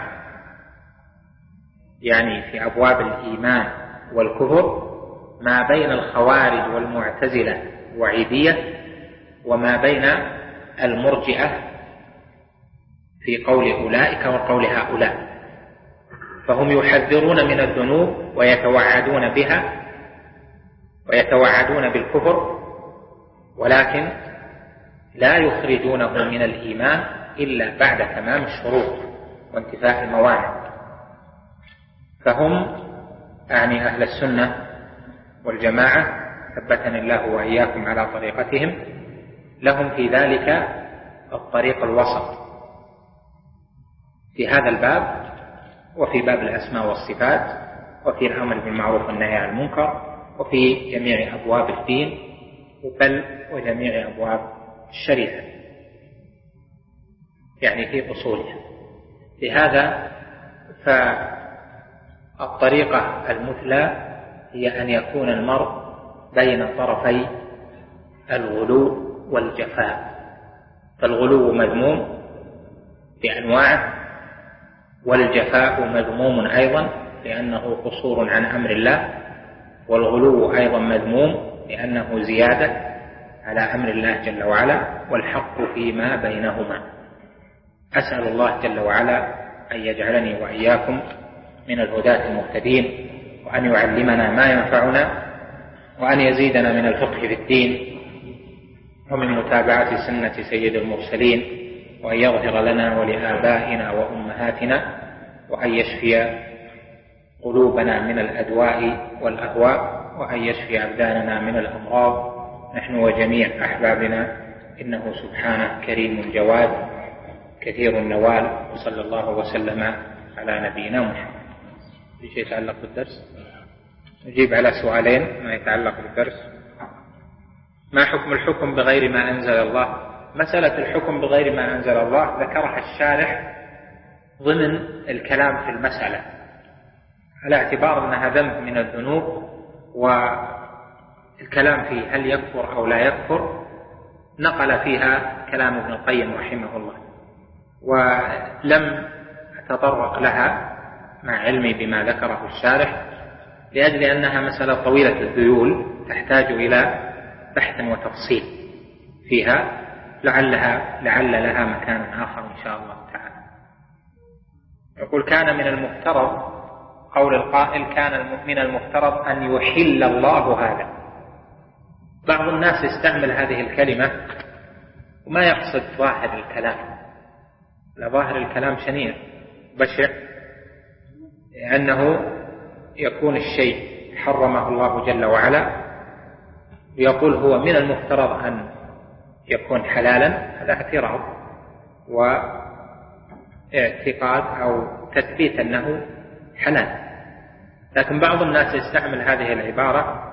يعني في أبواب الإيمان والكفر، ما بين الخوارج والمعتزلة وعيدية، وما بين المرجئة في قول أولئك وقول هؤلاء. فهم يحذرون من الذنوب ويتوعدون بها ويتوعدون بالكفر، ولكن لا يخرجونه من الإيمان إلا بعد تمام الشروط وانتفاء الموانع. فهم أعني أهل السنة والجماعة ثبتني الله وإياكم على طريقتهم، لهم في ذلك الطريق الوسط في هذا الباب، وفي باب الأسماء والصفات، وفي الأمر بالمعروف والنهي عن المنكر، وفي جميع أبواب الدين، بل وجميع أبواب الشريعة، يعني في أصولها. لهذا فالطريقة المثلى هي أن يكون المرء بين طرفي الغلو والجفاء. فالغلو مذموم بأنواعه، والجفاء مذموم أيضا لأنه قصور عن أمر الله، والغلو أيضا مذموم لأنه زيادة على أمر الله جل وعلا، والحق فيما بينهما. أسأل الله جل وعلا أن يجعلني وإياكم من الهداة المهتدين، وأن يعلمنا ما ينفعنا، وأن يزيدنا من الفقه في الدين ومن متابعة سنة سيد المرسلين، وأن يغفر لنا ولآبائنا وأمهاتنا، وأن يشفي قلوبنا من الأدواء والأهواء، وأن يشفي أبداننا من الأمراض نحن وجميع أحبابنا، إنه سبحانه كريم جواد كثير النوال. وصلى الله وسلم على نبينا محمد. في شيء يتعلق بالدرس؟ نجيب على سؤالين ما يتعلق بالدرس. ما حكم الحكم بغير ما أنزل الله؟ مسألة الحكم بغير ما أنزل الله ذكرها الشارح ضمن الكلام في المسألة، على اعتبار أنها ذنب من الذنوب، والكلام فيه هل يكفر أو لا يكفر نقل فيها كلام ابن القيم رحمه الله، ولم أتطرق لها مع علمي بما ذكره الشارح، لأجل أنها مسألة طويلة الذيول تحتاج إلى بحث وتفصيل فيها، لعلها لعل لها مكان آخر إن شاء الله تعالى. يقول كان من المفترض، قول القائل كان من المفترض أن يحل الله هذا، بعض الناس يستعمل هذه الكلمة وما يقصد ظاهر الكلام، لا، ظاهر الكلام شنيع بشع، لأنه يكون الشيء حرمه الله جل وعلا ويقول هو من المفترض أن يكون حلالا، هذا اعتراض واعتقاد أو تثبيت أنه حلال. لكن بعض الناس يستعمل هذه العبارة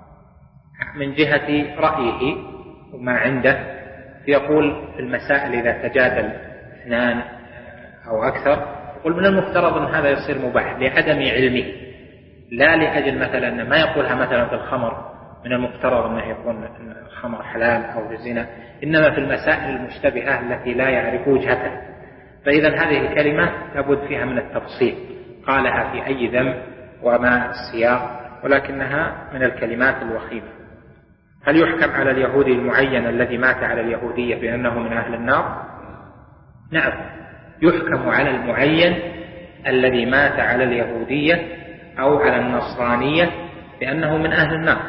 من جهة رأيه وما عنده، فيقول في المسائل إذا تجادل اثنان أو أكثر يقول من المفترض أن هذا يصير مباح لعدم علمه، لا لأجل مثلا أن ما يقولها مثلا في الخمر من المفترض أنه يكون الخمر حلال أو الزنا، إنما في المسائل المشتبهة التي لا يعرف وجهتها. فإذا هذه الكلمة لابد فيها من التفصيل، قالها في أي ذنب وما السياق، ولكنها من الكلمات الوخيمة. هل يحكم على اليهودي المعين الذي مات على اليهودية بأنه من أهل النار؟ نعم، يحكم على المعين الذي مات على اليهودية أو على النصرانية بأنه من أهل النار،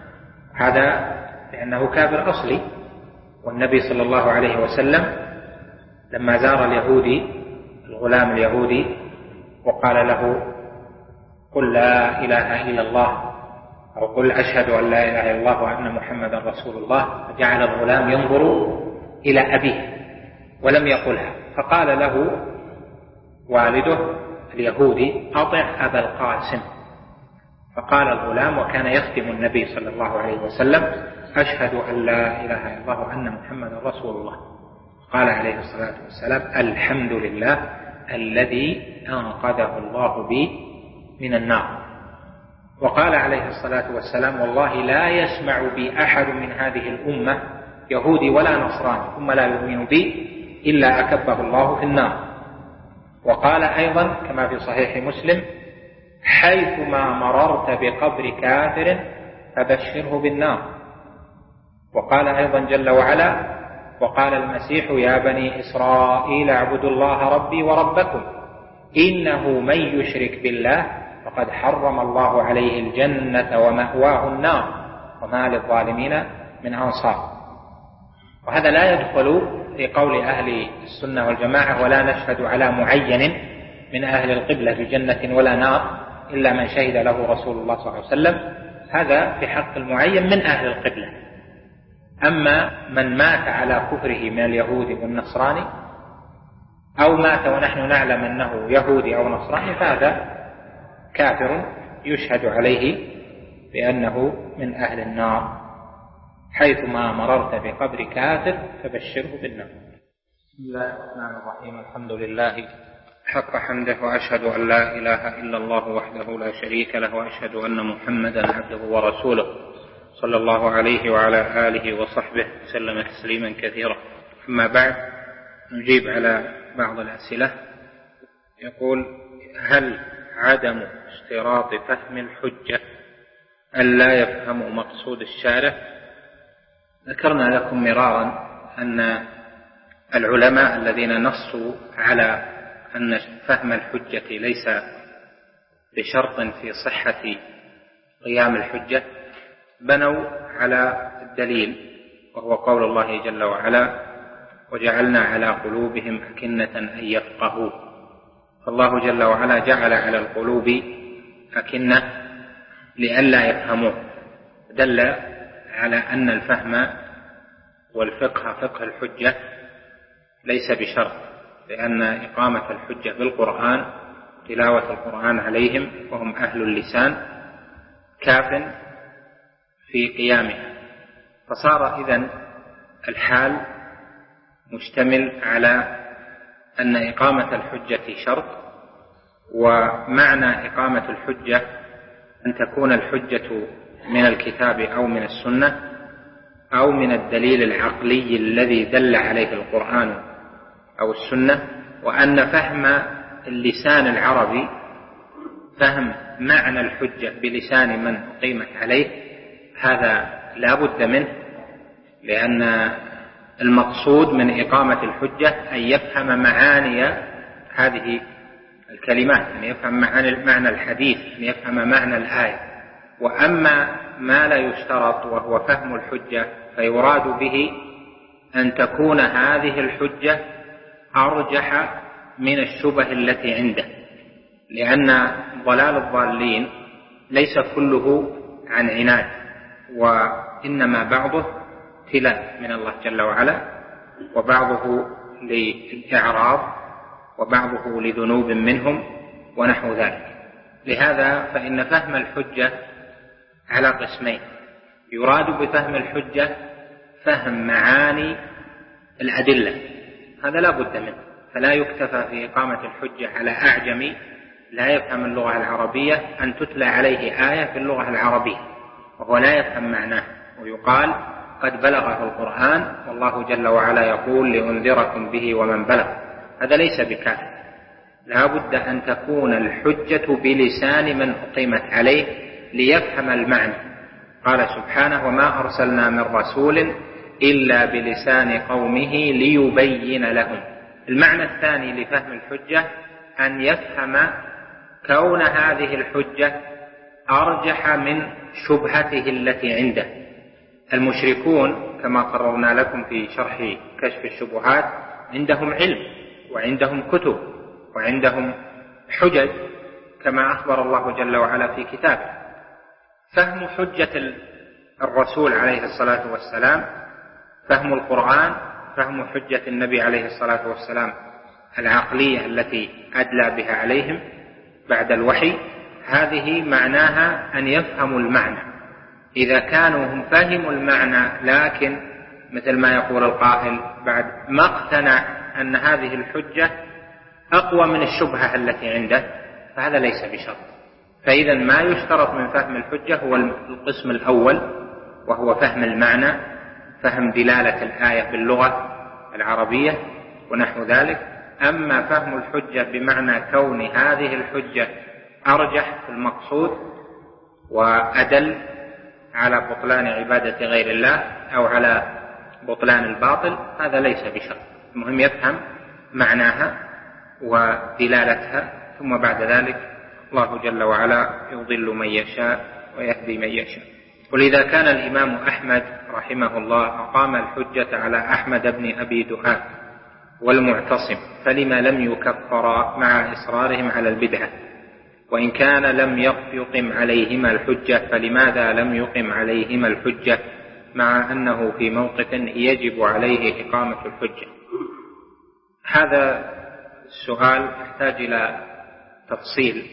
هذا لأنه كافر أصلي. والنبي صلى الله عليه وسلم لما زار اليهودي الغلام اليهودي وقال له قل لا إله إلا الله أو قل أشهد أن لا إله إلا الله وأن محمدا رسول الله، فجعل الغلام ينظر إلى أبيه ولم يقلها، فقال له والده اليهودي أطع أبا القاسم، فقال الغلام وكان يخدم النبي صلى الله عليه وسلم أشهد أن لا إله إلا الله وأن محمدا رسول الله. قال عليه الصلاة والسلام الحمد لله الذي أنقذه الله بي من النار. وقال عليه الصلاة والسلام والله لا يسمع بي أحد من هذه الأمة يهودي ولا نصراني ثم لا يؤمن بي إلا أكبه الله في النار. وقال أيضا كما في صحيح مسلم حيثما مررت بقبر كافر فبشره بالنار. وقال أيضا جل وعلا وقال المسيح يا بني إسرائيل اعبدوا الله ربي وربكم إنه من يشرك بالله فقد حرم الله عليه الجنة ومأواه النار وما للظالمين من أنصار. وهذا لا يدخل في قول أهل السنة والجماعة ولا نشهد على معين من أهل القبلة بجنة ولا نار إلا من شهد له رسول الله صلى الله عليه وسلم، هذا في حق المعين من أهل القبلة. أما من مات على كفره من اليهود والنصراني أو مات ونحن نعلم أنه يهودي أو نصراني فهذا كافر يشهد عليه بأنه من أهل النار. حيثما مررت بقبر كافر فبشره بالنار. بسم الله الرحمن الرحيم. الحمد لله حق حمده وأشهد أن لا إله إلا الله وحده لا شريك له وأشهد أن محمدا عبده ورسوله صلى الله عليه وعلى آله وصحبه وسلم تسليما كثيرا. أما بعد نجيب على بعض الأسئلة. يقول هل عدم اشتراط فهم الحجة أن لا يفهم مقصود الشارع؟ ذكرنا لكم مرارا أن العلماء الذين نصوا على أن فهم الحجة ليس بشرط في صحة قيام الحجة بنوا على الدليل وهو قول الله جل وعلا وجعلنا على قلوبهم أكنة أن يفقهوا. فالله جل وعلا جعل على القلوب أكنة لئلا يفهموه، دل على أن الفهم والفقه فقه الحجة ليس بشرط، لأن إقامة الحجة بالقرآن تلاوة القرآن عليهم وهم أهل اللسان كاف في قيامها. فصار إذن الحال مشتمل على أن إقامة الحجة شرط، ومعنى إقامة الحجة أن تكون الحجة من الكتاب أو من السنة أو من الدليل العقلي الذي دل عليه القرآن أو السنة، وأن فهم اللسان العربي فهم معنى الحجة بلسان من أقيمت عليه هذا لا بد منه، لأن المقصود من إقامة الحجة أن يفهم معاني هذه الكلمات، أن يفهم معنى الحديث، أن يفهم معنى الآية. وأما ما لا يشترط وهو فهم الحجة فيراد به أن تكون هذه الحجة أرجح من الشبه التي عنده، لأن ضلال الضالين ليس كله عن عناد، وإنما بعضه ابتلاء من الله جل وعلا، وبعضه للإعراض، وبعضه لذنوب منهم ونحو ذلك. لهذا فإن فهم الحجة على قسمين: يراد بفهم الحجة فهم معاني الأدلة، هذا لا بد منه، فلا يكتفى في إقامة الحجة على أعجمي لا يفهم اللغة العربية أن تتلى عليه آية في اللغة العربية وهو لا يفهم معناه ويقال قد بلغه القرآن والله جل وعلا يقول لأنذركم به ومن بلغ، هذا ليس بكاف. لا بد أن تكون الحجة بلسان من أقيمت عليه ليفهم المعنى. قال سبحانه: وما أرسلنا من رسول إلا بلسان قومه ليبين لهم. المعنى الثاني لفهم الحجة أن يفهم كون هذه الحجة أرجح من شبهته التي عنده. المشركون كما قررنا لكم في شرح كشف الشبهات عندهم علم وعندهم كتب وعندهم حجج كما أخبر الله جل وعلا في كتابه. فهم حجة الرسول عليه الصلاة والسلام، فهم القرآن، فهم حجة النبي عليه الصلاة والسلام العقلية التي أدلى بها عليهم بعد الوحي، هذه معناها أن يفهموا المعنى. إذا كانوا هم فهموا المعنى لكن مثل ما يقول القائل بعد ما اقتنع أن هذه الحجة أقوى من الشبهة التي عنده، فهذا ليس بشرط. فإذا ما يشترط من فهم الحجة هو القسم الأول وهو فهم المعنى، فهم دلالة الآية باللغة العربية ونحو ذلك. أما فهم الحجة بمعنى كون هذه الحجة أرجح في المقصود وأدل على بطلان عبادة غير الله أو على بطلان الباطل، هذا ليس بشرط. المهم يفهم معناها ودلالتها، ثم بعد ذلك الله جل وعلا يضل من يشاء ويهدي من يشاء. ولذا كان الإمام أحمد رحمه الله أقام الحجة على أحمد بن أبي دؤاد والمعتصم، فلما لم يكفرا مع إصرارهم على البدعة؟ وإن كان لم يقم عليهما الحجة فلماذا لم يقم عليهما الحجة مع أنه في موقف يجب عليه إقامة الحجة؟ هذا السؤال يحتاج إلى تفصيل،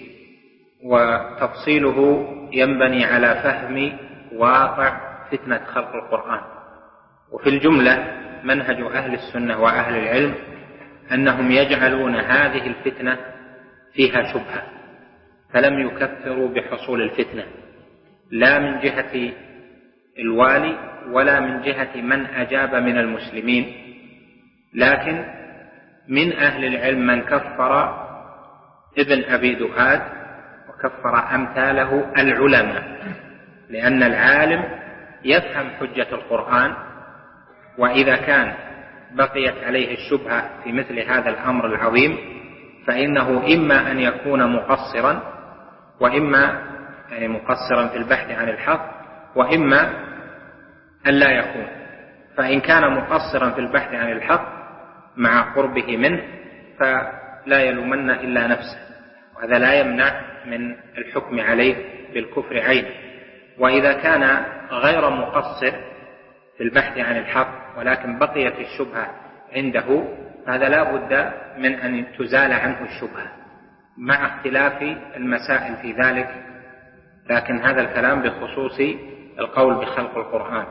وتفصيله ينبني على فهم واقع فتنة خلق القرآن. وفي الجملة منهج أهل السنة وأهل العلم أنهم يجعلون هذه الفتنة فيها شبهة، فلم يكفروا بحصول الفتنة لا من جهة الوالي ولا من جهة من أجاب من المسلمين، لكن من أهل العلم من كفر ابن أبي دؤاد وكفر أمثاله العلماء، لأن العالم يفهم حجة القرآن، وإذا كان بقيت عليه الشبهة في مثل هذا الأمر العظيم فإنه إما أن يكون مقصرا، وإما يعني مقصرا في البحث عن الحق، وإما أن لا يكون. فإن كان مقصرا في البحث عن الحق مع قربه منه فلا يلومن إلا نفسه، وهذا لا يمنع من الحكم عليه بالكفر عينه. وإذا كان غير مقصر في البحث عن الحق ولكن بقيت الشبهة عنده، هذا لا بد من أن تزال عنه الشبهة مع اختلاف المسائل في ذلك، لكن هذا الكلام بخصوص القول بخلق القرآن.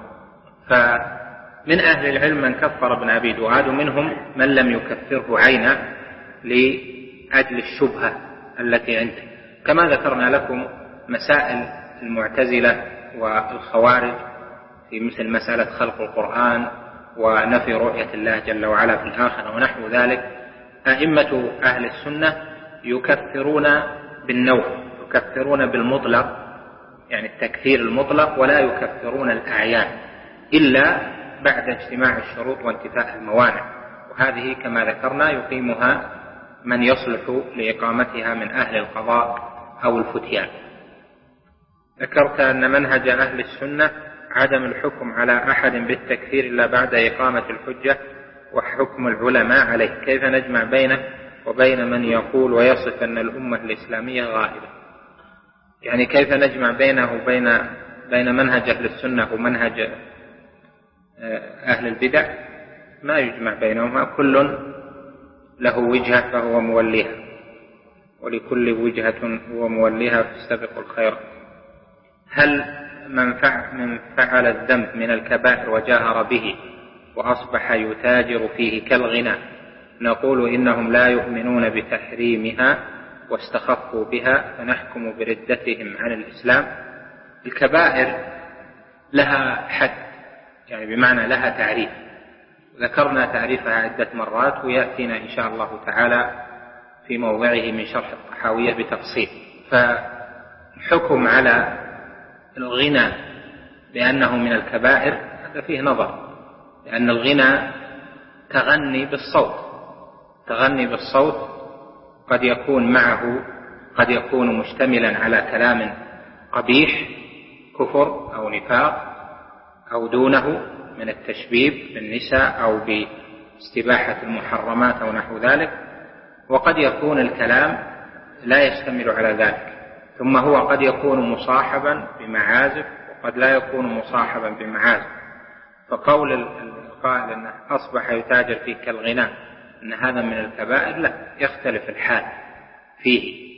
فمن أهل العلم من كفر ابن أبي دؤاد، ومنهم من لم يكفره عينا لأجل الشبهة التي عنده، كما ذكرنا لكم مسائل المعتزلة والخوارج في مثل مسألة خلق القرآن ونفي رؤية الله جل وعلا في الآخرة ونحو ذلك. أئمة أهل السنة يكفرون بالنوع، يكفرون بالمطلق يعني التكفير المطلق، ولا يكفرون الأعيان إلا بعد اجتماع الشروط وانتفاء الموانع، وهذه كما ذكرنا يقيمها من يصلح لإقامتها من أهل القضاء أو الفتيان. ذكرت أن منهج أهل السنة عدم الحكم على أحد بالتكفير إلا بعد إقامة الحجة وحكم العلماء عليه، كيف نجمع بينه وبين من يقول ويصف أن الأمة الإسلامية غائبة؟ يعني كيف نجمع بينه وبين بين منهج أهل السنة ومنهج أهل البدع؟ ما يجمع بينهما، كل له وجهة فهو موليها، ولكل وجهة هو موليها فاستبقوا الخيرات. هل من فعل الذنب من الكبائر وجاهر به وأصبح يتاجر فيه كالغنى نقول إنهم لا يؤمنون بتحريمها واستخفوا بها فنحكم بردتهم عن الإسلام؟ الكبائر لها حد، يعني بمعنى لها تعريف، ذكرنا تعريفها عدة مرات ويأتينا إن شاء الله تعالى في موضعه من شرح الطحاوية بتفصيل. فالحكم على الغنى بأنه من الكبائر هذا فيه نظر، لأن الغنى تغني بالصوت، تغني بالصوت قد يكون معه قد يكون مشتملا على كلام قبيح كفر أو نفاق أو دونه من التشبيب بالنساء أو باستباحة المحرمات أو نحو ذلك، وقد يكون الكلام لا يشتمل على ذلك، ثم هو قد يكون مصاحبا بمعازف وقد لا يكون مصاحبا بمعازف. فقول القائل أنه أصبح يتاجر فيه كالغناء أن هذا من الكبائر، لا، يختلف الحال فيه.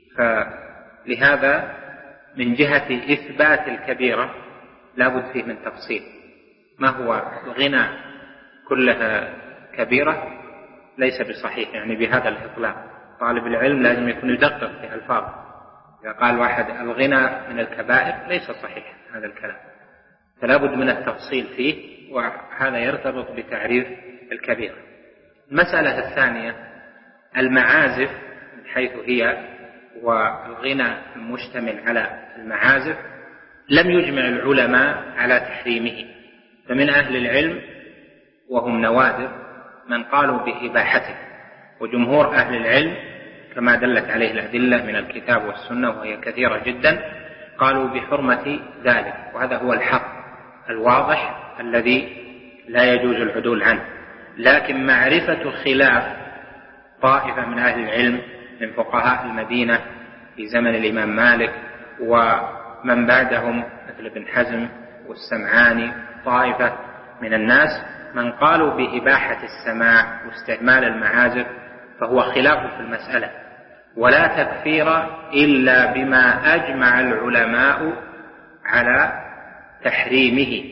فلهذا من جهة إثبات الكبيرة لا بد فيه من تفصيل، ما هو الغنى كلها كبيرة ليس بصحيح، يعني بهذا الإطلاق طالب العلم لازم يكون يدقق في ألفاظ. إذا قال واحد الغنى من الكبائر ليس صحيح هذا الكلام، فلا بد من التفصيل فيه، وهذا يرتبط بتعريف الكبيرة. المسألة الثانية المعازف من حيث هي والغنى المشتمل على المعازف لم يجمع العلماء على تحريمه، فمن أهل العلم وهم نوادر من قالوا بإباحته، وجمهور أهل العلم كما دلت عليه الأدلة من الكتاب والسنة وهي كثيرة جدا قالوا بحرمة ذلك، وهذا هو الحق الواضح الذي لا يجوز العدول عنه. لكن معرفة خلاف طائفة من أهل العلم من فقهاء المدينة في زمن الإمام مالك ومن بعدهم مثل ابن حزم والسمعاني، طائفة من الناس من قالوا بإباحة السماع واستعمال المعازف، فهو خلاف في المسألة، ولا تكفير إلا بما أجمع العلماء على تحريمه.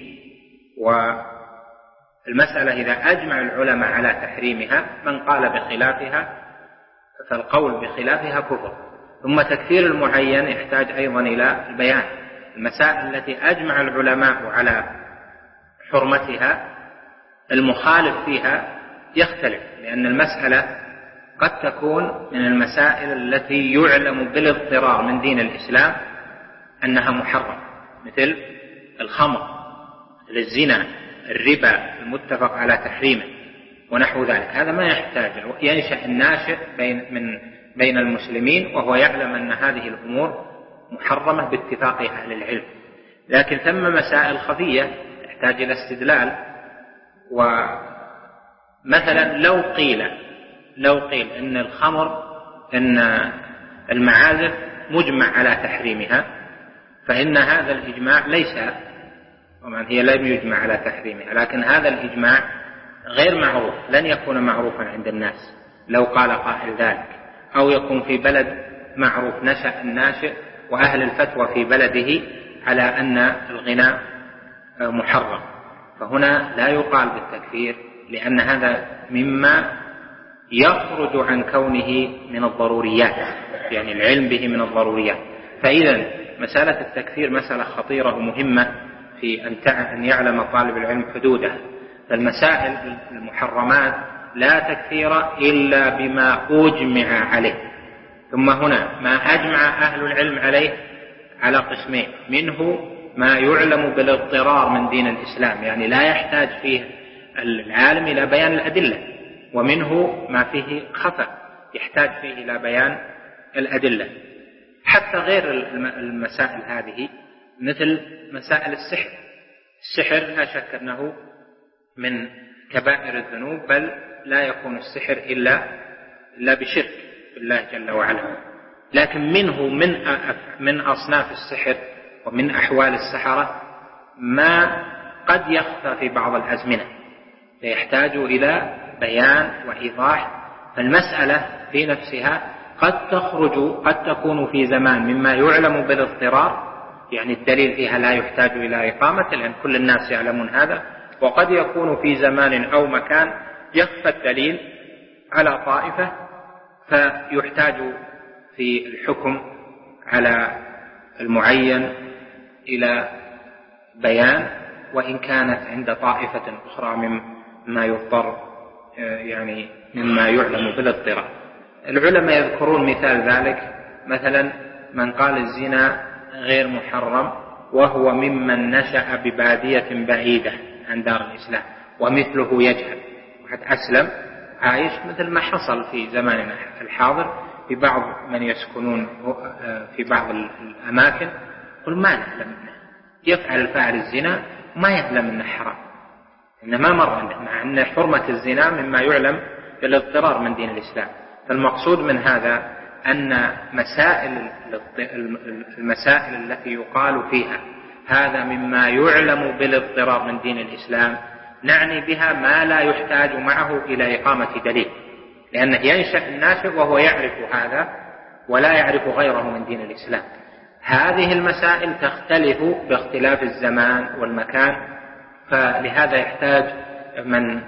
والمسألة إذا أجمع العلماء على تحريمها من قال بخلافها فالقول بخلافها كفر. ثم تكفير المعين يحتاج أيضا إلى البيان. المسائل التي أجمع العلماء على حرمتها المخالف فيها يختلف، لأن المسألة قد تكون من المسائل التي يعلم بالاضطرار من دين الإسلام أنها محرمة، مثل الخمر، مثل الزنا، الربا المتفق على تحريمه ونحو ذلك. هذا ما يحتاج ينشأ الناشئ بين من بين المسلمين وهو يعلم أن هذه الأمور محرمة باتفاق أهل العلم. لكن ثم مسائل خفية تحتاج إلى استدلال. ومثلا لو قيل لو قيل إن الخمر إن المعازف مجمع على تحريمها، فإن هذا الإجماع ليس، ومن هي لم يجمع على تحريمها، لكن هذا الإجماع غير معروف، لن يكون معروفا عند الناس لو قال قائل ذلك، أو يكون في بلد معروف نشأ الناشئ وأهل الفتوى في بلده على أن الغناء محرم، فهنا لا يقال بالتكفير، لأن هذا مما يخرج عن كونه من الضروريات، يعني العلم به من الضروريات. فإذا مسألة التكفير مسألة خطيرة ومهمة في أن يعلم طالب العلم حدودها. فالمسائل المحرمات لا تكفير إلا بما أجمع عليه. ثم هنا ما أجمع أهل العلم عليه على قسمين، منه ما يعلم بالاضطرار من دين الإسلام، يعني لا يحتاج فيه العالم إلى بيان الأدلة، ومنه ما فيه خفاء يحتاج فيه إلى بيان الأدلة. حتى غير المسائل هذه مثل مسائل السحر. السحر لا شك أنه من كبائر الذنوب، بل لا يكون السحر إلا, إلا بشرك بالله جل وعلا. لكن منه من من أصناف السحر ومن أحوال السحرة ما قد يخفى في بعض الأزمنة فيحتاج إلى بيان وإيضاح. فالمسألة في نفسها قد تخرج قد تكون في زمان مما يعلم بالاضطرار، يعني الدليل فيها لا يحتاج إلى إقامة لأن كل الناس يعلمون هذا، وقد يكون في زمان أو مكان يخفى الدليل على طائفة فيحتاج في الحكم على المعين إلى بيان، وإن كانت عند طائفة أخرى مما يضطر يعني مما يعلم بالاضطرار. العلماء يذكرون مثال ذلك، مثلا من قال الزنا غير محرم وهو ممن نشأ ببادية بعيدة عن دار الإسلام ومثله يجهل، واحد أسلم عايش مثل ما حصل في زماننا الحاضر في بعض من يسكنون في بعض الأماكن، قل ما نعلم يفعل الفاعل الزنا وما يعلم أنه حرام، إنما مر مع أن حرمة الزنا مما يعلم بالاضطرار من دين الإسلام. فالمقصود من هذا أن مسائل المسائل التي يقال فيها هذا مما يعلم بالاضطرار من دين الإسلام نعني بها ما لا يحتاج معه إلى إقامة دليل، لأنه ينشأ الناشئ وهو يعرف هذا ولا يعرف غيره من دين الإسلام. هذه المسائل تختلف باختلاف الزمان والمكان، فلهذا يحتاج من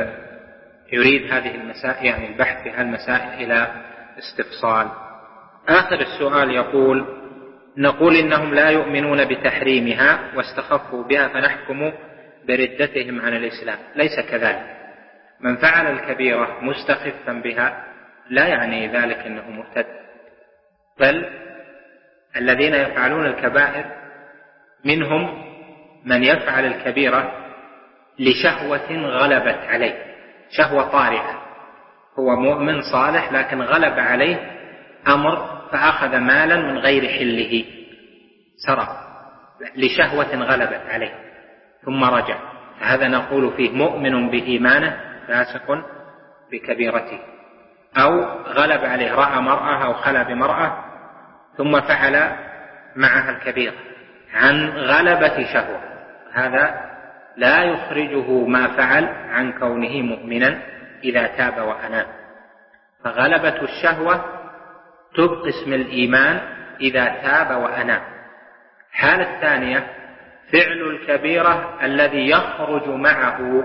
يريد هذه المسائل يعني البحث في هالمسائل إلى استفصال. آخر السؤال يقول: نقول إنهم لا يؤمنون بتحريمها واستخفوا بها فنحكم بردتهم عن الإسلام. ليس كذلك، من فعل الكبيرة مستخفا بها لا يعني ذلك أنه مرتد، بل الذين يفعلون الكبائر منهم من يفعل الكبيرة لشهوة غلبت عليه، شهوة طارئة، هو مؤمن صالح لكن غلب عليه أمر فأخذ مالا من غير حله سرق لشهوة غلبت عليه ثم رجع، هذا نقول فيه مؤمن بإيمانه فاسق بكبيرته. أو غلب عليه رأى مرأة أو خلى بمرأة ثم فعل معها الكبيرة عن غلبة شهوة، هذا لا يخرجه ما فعل عن كونه مؤمنا إذا تاب وأناب. فغلبة الشهوة تبقي اسم الإيمان إذا تاب وأناب. الحالة الثانية فعل الكبيرة الذي يخرج معه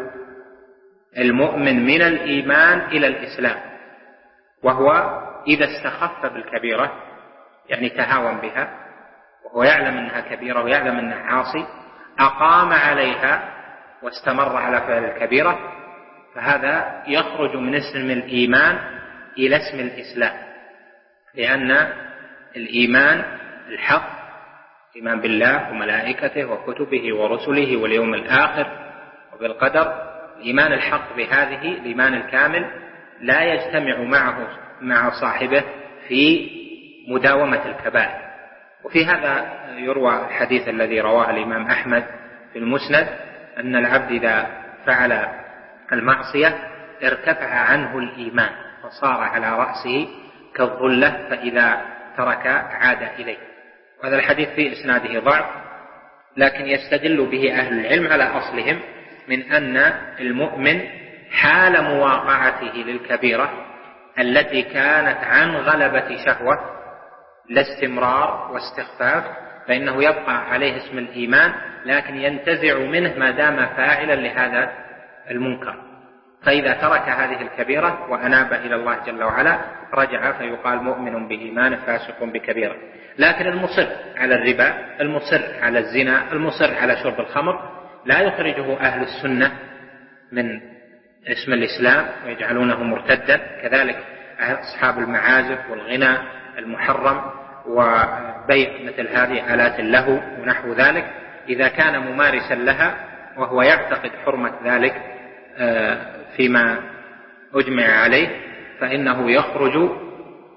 المؤمن من الإيمان إلى الإسلام، وهو إذا استخف بالكبيرة يعني تهاون بها وهو يعلم أنها كبيرة ويعلم أنها عاصي، أقام عليها واستمر على فعل الكبيرة، فهذا يخرج من اسم الإيمان إلى اسم الإسلام، لأن الإيمان الحق إيمان بالله وملائكته وكتبه ورسله واليوم الآخر وبالقدر، الإيمان الحق بهذه الإيمان الكامل لا يجتمع معه مع صاحبه في مداومة الكبائر. وفي هذا يروى الحديث الذي رواه الإمام أحمد في المسند أن العبد إذا فعل المعصية ارتفع عنه الإيمان فصار على رأسه كالظلة فإذا ترك عاد إليه. وهذا الحديث في إسناده ضعف، لكن يستدل به أهل العلم على أصلهم من أن المؤمن حال مواقعته للكبيرة التي كانت عن غلبة شهوة لا استمرار واستخفاف فإنه يبقى عليه اسم الإيمان، لكن ينتزع منه ما دام فاعلا لهذا المنكر. فإذا ترك هذه الكبيرة وأناب إلى الله جل وعلا رجع فيقال مؤمن بإيمان فاسق بكبيرة. لكن المصر على الربا، المصر على الزنا، المصر على شرب الخمر لا يخرجه أهل السنة من اسم الإسلام ويجعلونه مرتدا. كذلك أصحاب المعازف والغنى المحرم وبيع مثل هذه آلات اللهو ونحو ذلك، إذا كان ممارسا لها وهو يعتقد حرمة ذلك فيما أجمع عليه فإنه يخرج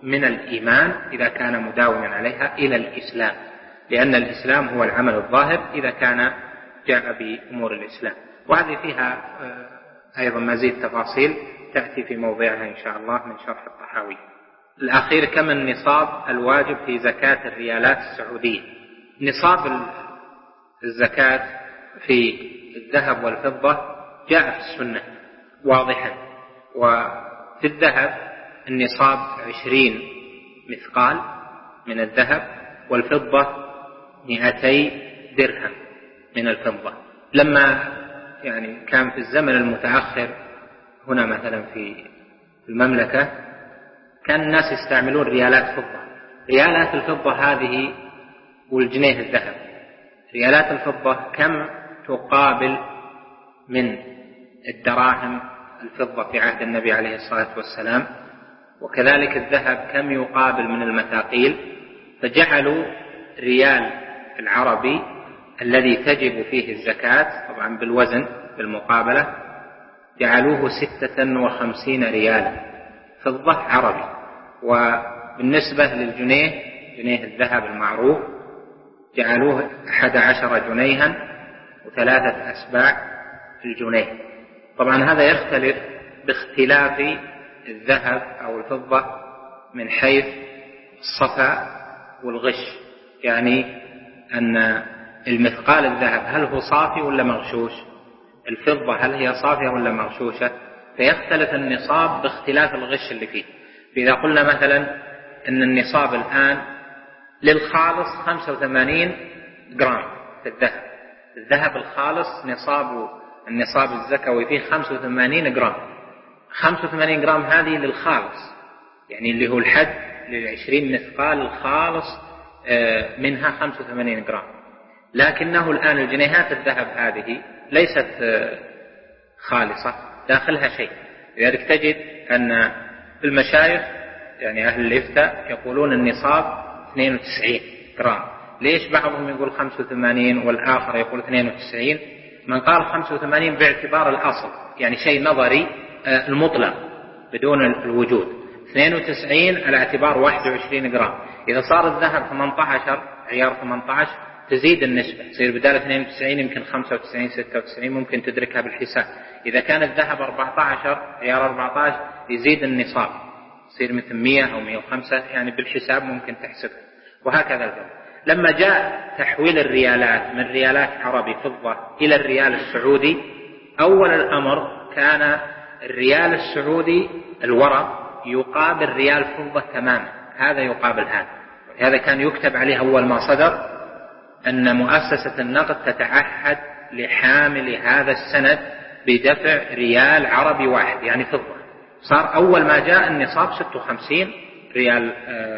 من الإيمان إذا كان مداوما عليها إلى الإسلام، لأن الإسلام هو العمل الظاهر إذا كان جاء بأمور الإسلام. وهذه فيها أيضا مزيد تفاصيل تأتي في موضعها إن شاء الله من شرح الطحاوي. الأخير: كم النصاب الواجب في زكاة الريالات السعودية؟ نصاب الزكاة في الذهب والفضة جاء في السنة واضحا، وفي الذهب النصاب عشرين مثقال من الذهب، والفضة مئتي درهم من الفضة. لما يعني كان في الزمن المتأخر هنا مثلا في المملكة كان الناس يستعملون ريالات فضة. ريالات الفضة هذه والجنيه الذهب، ريالات الفضة كم تقابل من الدراهم الفضة في عهد النبي عليه الصلاة والسلام، وكذلك الذهب كم يقابل من المثاقيل، فجعلوا ريال العربي الذي تجب فيه الزكاة طبعا بالوزن بالمقابلة جعلوه ستة وخمسين ريالا فضة عربي. وبالنسبة للجنيه جنيه الذهب المعروف جعلوه أحد عشر جنيها وثلاثة أسباع الجنيه. طبعا هذا يختلف باختلاف الذهب أو الفضة من حيث الصفاء والغش، يعني أن المثقال الذهب هل هو صافي ولا مغشوش، الفضة هل هي صافية ولا مغشوشة، فيختلف النصاب باختلاف الغش اللي فيه. فإذا قلنا مثلا أن النصاب الآن للخالص خمسة وثمانين جرام في الذهب، الذهب الخالص نصاب النصاب الزكوي فيه خمسة وثمانين جرام، خمسة وثمانين جرام هذه للخالص، يعني اللي هو الحد للعشرين مثقال الخالص منها خمسة وثمانين جرام. لكنه الآن الجنيهات الذهب هذه ليست خالصة داخلها شيء، لذلك تجد أن المشايخ يعني أهل الإفتاء يقولون النصاب اثنين وتسعين جرام. ليش بعضهم يقول خمسة وثمانين والآخر يقول اثنين وتسعين؟ من قال خمسة وثمانين باعتبار الأصل يعني شيء نظري المطلق بدون الوجود، اثنين وتسعين على اعتبار واحد وعشرين جرام. إذا صار الذهب ثمانية عشر عيار ثمانية عشر تزيد النسبة، يصير بدال اثنين وتسعين يمكن خمسة وتسعين ستة وتسعين ممكن تدركها بالحساب. إذا كان الذهب أربعة عشر عيار أربعة عشر يزيد النصاب، يصير مثل مئة أو مئة وخمسة، يعني بالحساب ممكن تحسبها. وهكذا الفضة. لما جاء تحويل الريالات من ريالات عربي فضة إلى الريال السعودي، أول الأمر كان الريال السعودي الورق يقابل ريال فضة تماما، هذا يقابل هذا. هذا كان يكتب عليه أول ما صدر أن مؤسسة النقد تتعهد لحامل هذا السند بدفع ريال عربي واحد يعني فضة. صار أول ما جاء النصاب ستة وخمسين ريال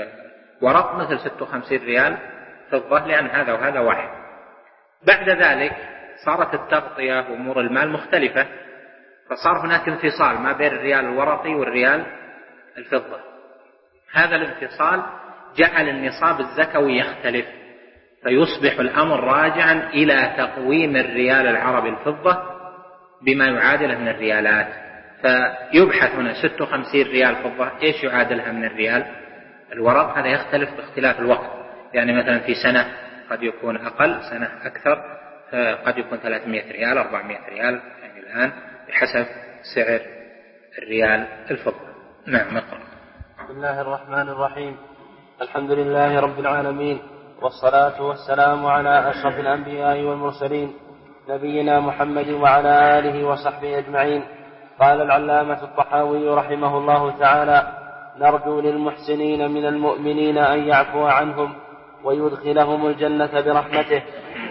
ورق مثل ستة وخمسين ريال فضة، لأن هذا وهذا واحد. بعد ذلك صارت التغطية وأمور المال مختلفة، فصار هناك انفصال ما بين الريال الورقي والريال الفضة. هذا الانفصال جعل النصاب الزكوي يختلف، فيصبح الأمر راجعا إلى تقويم الريال العربي الفضة بما يعادله من الريالات. فيبحث هنا ستة وخمسين ريال فضة إيش يعادلها من الريال الورق، هذا يختلف باختلاف الوقت، يعني مثلا في سنة قد يكون أقل، سنة أكثر، قد يكون ثلاثمائة ريال أربعمائة ريال، يعني الآن بحسب سعر الريال الفضة. نعم نقرأ. بسم الله الرحمن الرحيم. الحمد لله رب العالمين، والصلاة والسلام على أشرف الأنبياء والمرسلين نبينا محمد وعلى آله وصحبه أجمعين. قال العلامة الطحاوي رحمه الله تعالى: نرجو للمحسنين من المؤمنين أن يعفو عنهم ويدخلهم الجنة برحمته،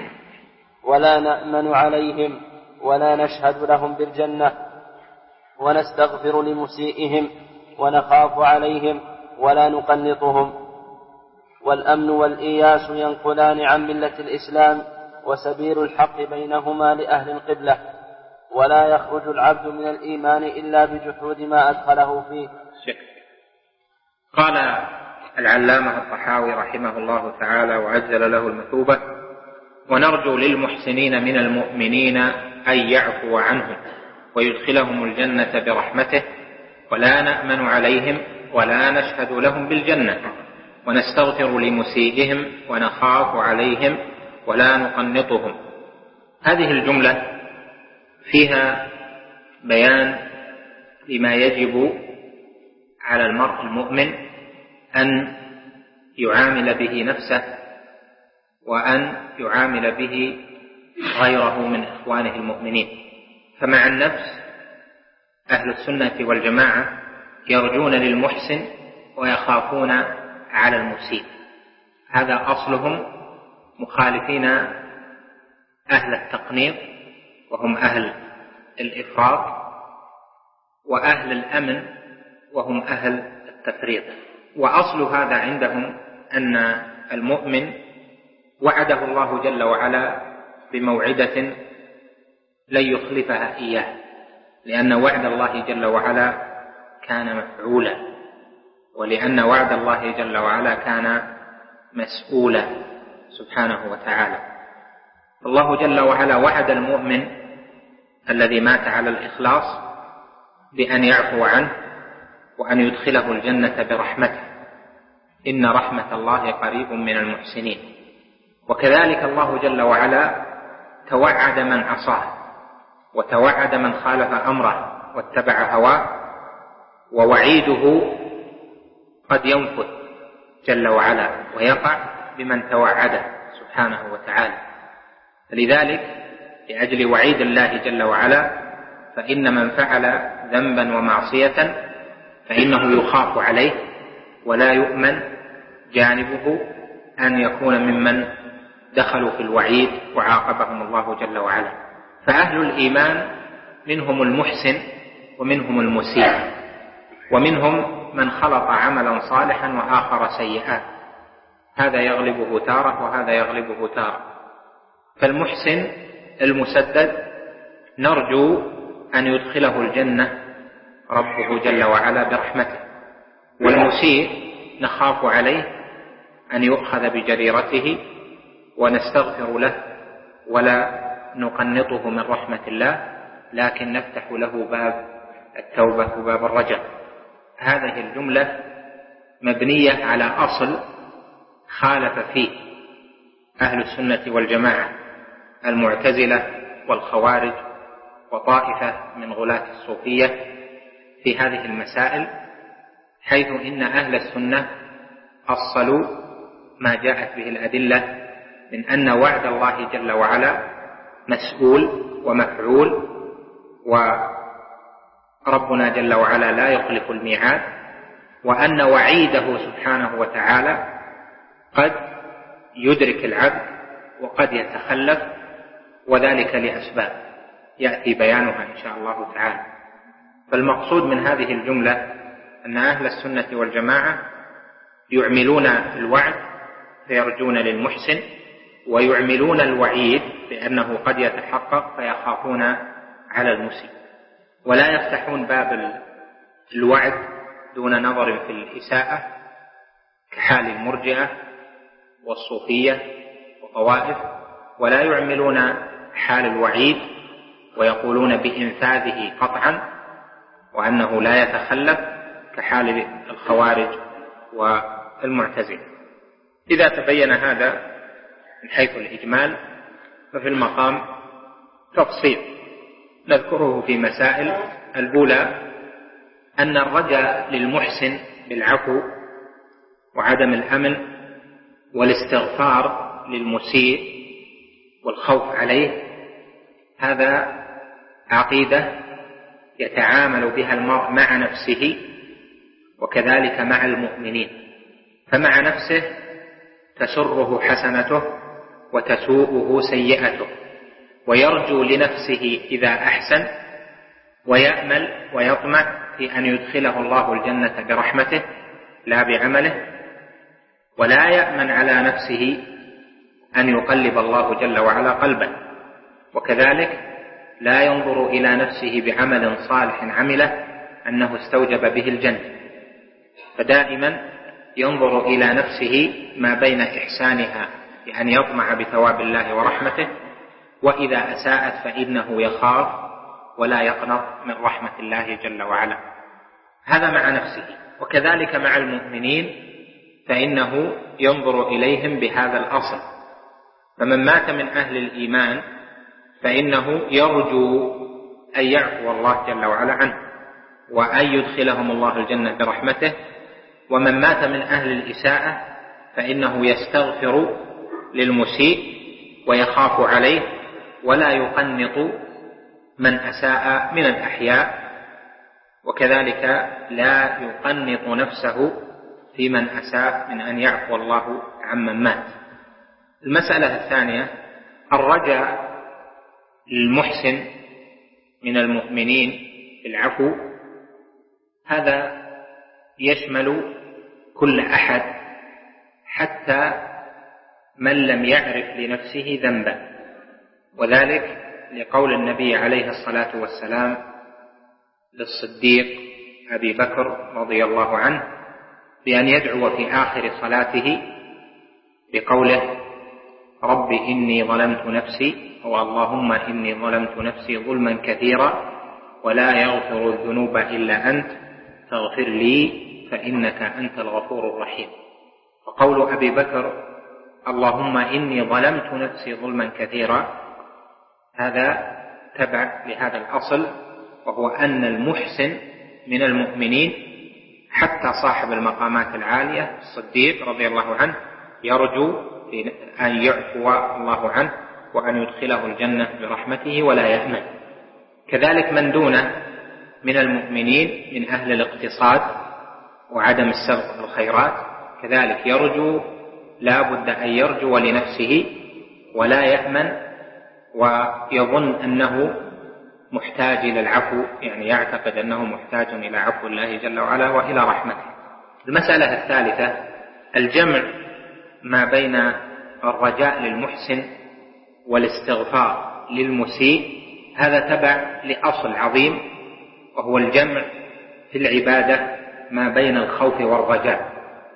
ولا نأمن عليهم ولا نشهد لهم بالجنة، ونستغفر لمسيئهم ونخاف عليهم ولا نقنطهم. والأمن والإياس ينقلان عن ملة الإسلام، وسبيل الحق بينهما لأهل القبلة، ولا يخرج العبد من الإيمان إلا بجحود ما أدخله فيه. قال العلامة الطحاوي رحمه الله تعالى وعجل له المثوبة: ونرجو للمحسنين من المؤمنين أن يعفو عنهم ويدخلهم الجنة برحمته، ولا نأمن عليهم ولا نشهد لهم بالجنة ونستغفر لمسيئهم ونخاف عليهم ولا نقنطهم. هذه الجملة فيها بيان لما يجب على المرء المؤمن أن يعامل به نفسه وأن يعامل به غيره من إخوانه المؤمنين. فمع النفس أهل السنة والجماعة يرجون للمحسن ويخافون على المسيء، هذا أصلهم، مخالفين أهل التقنيط وهم أهل الإفراط، وأهل الأمن وهم أهل التفريط. وأصل هذا عندهم أن المؤمن وعده الله جل وعلا بموعدة لن يخلفها إياه، لأن وعد الله جل وعلا كان مفعولا، ولأن وعد الله جل وعلا كان مسؤولا سبحانه وتعالى. الله جل وعلا وعد المؤمن الذي مات على الإخلاص بأن يعفو عنه وأن يدخله الجنة برحمته، إن رحمة الله قريب من المحسنين. وكذلك الله جل وعلا توعد من عصاه وتوعد من خالف أمره واتبع هواه، ووعيده قد ينفذ جل وعلا ويقع بمن توعده سبحانه وتعالى. فلذلك لأجل وعيد الله جل وعلا فإن من فعل ذنبا ومعصية فإنه يخاف عليه ولا يؤمن جانبه أن يكون ممن دخلوا في الوعيد وعاقبهم الله جل وعلا. فأهل الإيمان منهم المحسن ومنهم المسيء، ومنهم من خلط عملا صالحا وآخر سيئا، هذا يغلبه تارة وهذا يغلبه تارة. فالمحسن المسدد نرجو أن يدخله الجنة ربه جل وعلا برحمته، والمسيء نخاف عليه أن يؤخذ بجريرته ونستغفر له ولا نقنطه من رحمة الله، لكن نفتح له باب التوبة وباب الرجاء. هذه الجملة مبنية على أصل خالف فيه أهل السنة والجماعة المعتزلة والخوارج وطائفة من غلاة الصوفية في هذه المسائل، حيث إن أهل السنة أصلوا ما جاءت به الأدلة من أن وعد الله جل وعلا مسؤول ومفعول، وربنا جل وعلا لا يخلف الميعاد، وأن وعيده سبحانه وتعالى قد يدرك العبد وقد يتخلف، وذلك لأسباب يأتي بيانها إن شاء الله تعالى. فالمقصود من هذه الجملة أن أهل السنة والجماعة يعملون الوعد فيرجون للمحسن، ويعملون الوعيد بأنه قد يتحقق فيخافون على المسيء، ولا يفتحون باب الوعد دون نظر في الإساءة كحال المرجئة والصوفية وطوائف، ولا يعملون حال الوعيد ويقولون بإنفاذه قطعا وأنه لا يتخلف كحال الخوارج والمعتزلة. إذا تبين هذا من حيث الإجمال ففي المقام تفصيل نذكره في مسائل. الأولى أن الرجاء للمحسن بالعفو وعدم الأمن والاستغفار للمسيء والخوف عليه، هذا عقيدة يتعامل بها المرء مع نفسه وكذلك مع المؤمنين. فمع نفسه تسره حسنته وتسوءه سيئته، ويرجو لنفسه إذا أحسن، ويأمل ويطمع في أن يدخله الله الجنة برحمته لا بعمله، ولا يأمن على نفسه أن يقلب الله جل وعلا قلبه، وكذلك لا ينظر إلى نفسه بعمل صالح عمله أنه استوجب به الجنة، فدائما ينظر إلى نفسه ما بين إحسانها بأن يطمع بثواب الله ورحمته، وإذا أساءت فإنه يخاف ولا يقنط من رحمة الله جل وعلا. هذا مع نفسه. وكذلك مع المؤمنين فإنه ينظر إليهم بهذا الأصل. فمن مات من أهل الإيمان فإنه يرجو أن يعفو الله جل وعلا عنه وأن يدخلهم الله الجنة برحمته. ومن مات من أهل الإساءة فإنه يستغفر للمسيء ويخاف عليه ولا يقنط من أساء من الأحياء، وكذلك لا يقنط نفسه في من أساء من أن يعفو الله عمن مات. المسألة الثانية الرجاء للمحسن من المؤمنين في العفو، هذا يشمل كل أحد حتى من لم يعرف لنفسه ذنبا، وذلك لقول النبي عليه الصلاة والسلام للصديق أبي بكر رضي الله عنه بأن يدعو في آخر صلاته بقوله رب إني ظلمت نفسي، أو اللهم إني ظلمت نفسي ظلما كثيرا ولا يغفر الذنوب إلا أنت فاغفر لي فإنك أنت الغفور الرحيم. وقول أبي بكر اللهم إني ظلمت نفسي ظلما كثيرا هذا تبع لهذا الأصل، وهو أن المحسن من المؤمنين حتى صاحب المقامات العالية الصديق رضي الله عنه يرجو أن يعفو الله عنه وأن يدخله الجنة برحمته ولا يأمن. كذلك من دونه من المؤمنين من أهل الاقتصاد وعدم السبق بالخيرات كذلك يرجو، لا بد أن يرجو لنفسه ولا يأمن ويظن أنه محتاج إلى العفو، يعني يعتقد أنه محتاج إلى عفو الله جل وعلا وإلى رحمته. المسألة الثالثة الجمع ما بين الرجاء للمحسن والاستغفار للمسيء، هذا تبع لأصل عظيم وهو الجمع في العبادة ما بين الخوف والرجاء.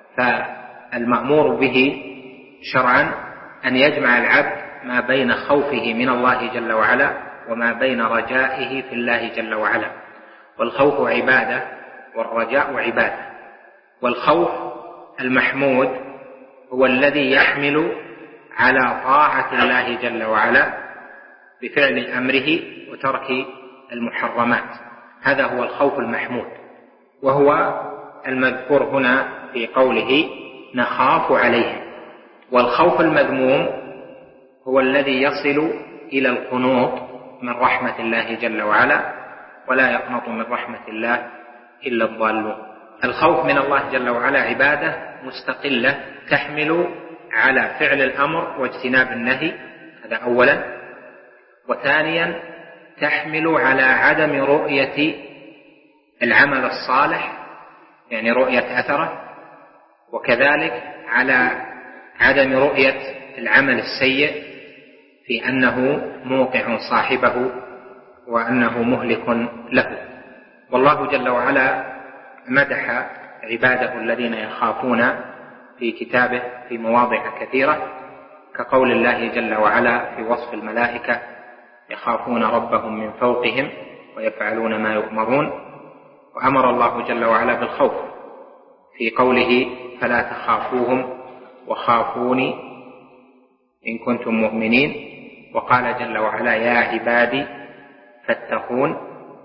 فالمأمور به شرعا أن يجمع العبد ما بين خوفه من الله جل وعلا وما بين رجائه في الله جل وعلا. والخوف عبادة والرجاء عبادة. والخوف المحمود هو الذي يحمل على طاعة الله جل وعلا بفعل أمره وترك المحرمات، هذا هو الخوف المحمود، وهو المذكور هنا في قوله نخاف عليهم. والخوف المذموم هو الذي يصل إلى القنوط من رحمة الله جل وعلا، ولا يقنط من رحمة الله إلا الضالون. الخوف من الله جل وعلا عبادة مستقلة تحمل على فعل الأمر واجتناب النهي، هذا أولا. وثانيا تحمل على عدم رؤية العمل الصالح يعني رؤية أثره، وكذلك على عدم رؤية العمل السيء في أنه موقع صاحبه وأنه مهلك له. والله جل وعلا مدح عباده الذين يخافون في كتابه في مواضع كثيرة، كقول الله جل وعلا في وصف الملائكة يخافون ربهم من فوقهم ويفعلون ما يؤمرون. وأمر الله جل وعلا بالخوف في قوله فلا تخافوهم وخافوني إن كنتم مؤمنين. وقال جل وعلا يا عبادي فاتقون.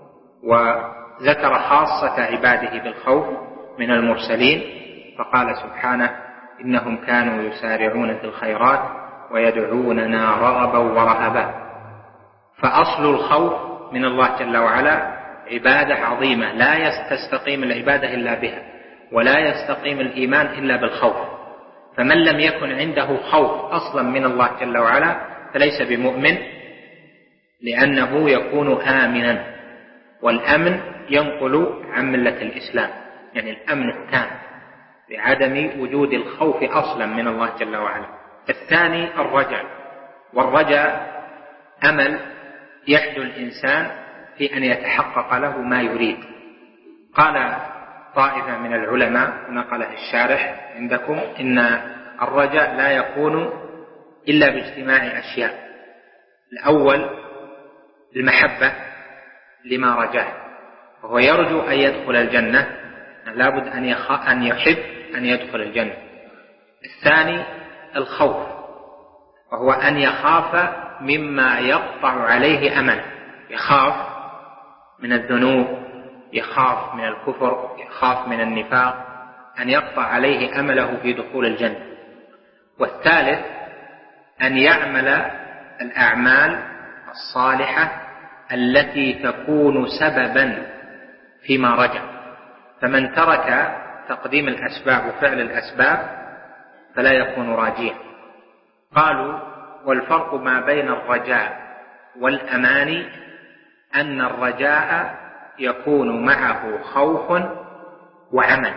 وذكر خاصة عباده بالخوف من المرسلين فقال سبحانه إنهم كانوا يسارعون في الخيرات ويدعوننا رغبا ورهبا. فأصل الخوف من الله جل وعلا عبادة عظيمة لا تستقيم العبادة إلا بها، ولا يستقيم الإيمان إلا بالخوف. فمن لم يكن عنده خوف أصلا من الله جل وعلا فليس بمؤمن، لأنه يكون آمنا، والأمن ينقل عن ملة الإسلام، يعني الأمن التام بعدم وجود الخوف أصلا من الله جل وعلا. الثاني الرجاء، والرجاء أمل يحدو الإنسان في أن يتحقق له ما يريد. قال طائفة من العلماء نقله الشارح عندكم إن الرجاء لا يكون إلا باجتماع أشياء. الأول المحبة لما رجاه، وهو يرجو أن يدخل الجنة لابد أن, أن يحب أن يدخل الجنة. الثاني الخوف، وهو أن يخاف مما يقطع عليه أمله، يخاف من الذنوب، يخاف من الكفر، يخاف من النفاق، أن يقطع عليه أمله في دخول الجنة. والثالث أن يعمل الأعمال الصالحة التي تكون سببا فيما رجع، فمن ترك تقديم الأسباب وفعل الأسباب فلا يكون راجيا. قالوا والفرق ما بين الرجاء والأماني أن الرجاء يكون معه خوف وعمل،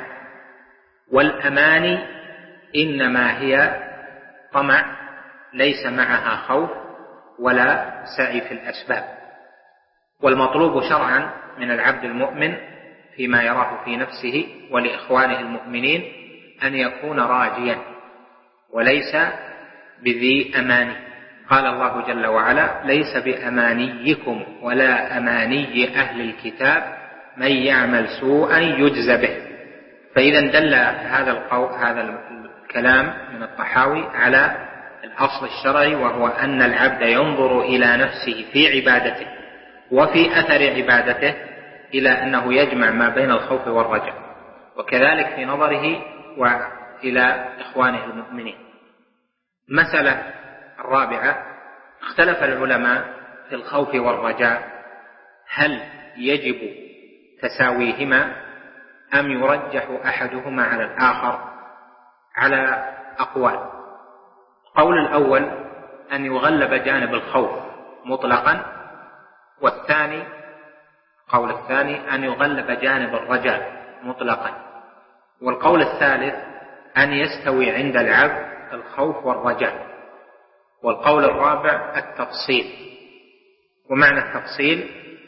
والأماني إنما هي طمع ليس معها خوف ولا سعي في الأسباب. والمطلوب شرعا من العبد المؤمن فيما يراه في نفسه ولإخوانه المؤمنين أن يكون راجيا وليس بذي أماني. قال الله جل وعلا ليس بأمانيكم ولا أماني أهل الكتاب من يعمل سوءا يجز به. فإذا دل هذا القول هذا الكلام من الطحاوي على الأصل الشرعي، وهو أن العبد ينظر إلى نفسه في عبادته وفي أثر عبادته إلى أنه يجمع ما بين الخوف والرجاء، وكذلك في نظره وإلى إخوانه المؤمنين. مسألة الرابعة، اختلف العلماء في الخوف والرجاء هل يجب تساويهما أم يرجح أحدهما على الآخر، على أقوال. القول الأول أن يغلب جانب الخوف مطلقا، والثاني القول الثاني أن يغلب جانب الرجاء مطلقا، والقول الثالث أن يستوي عند العبد الخوف والرجاء، والقول الرابع التفصيل. ومعنى التفصيل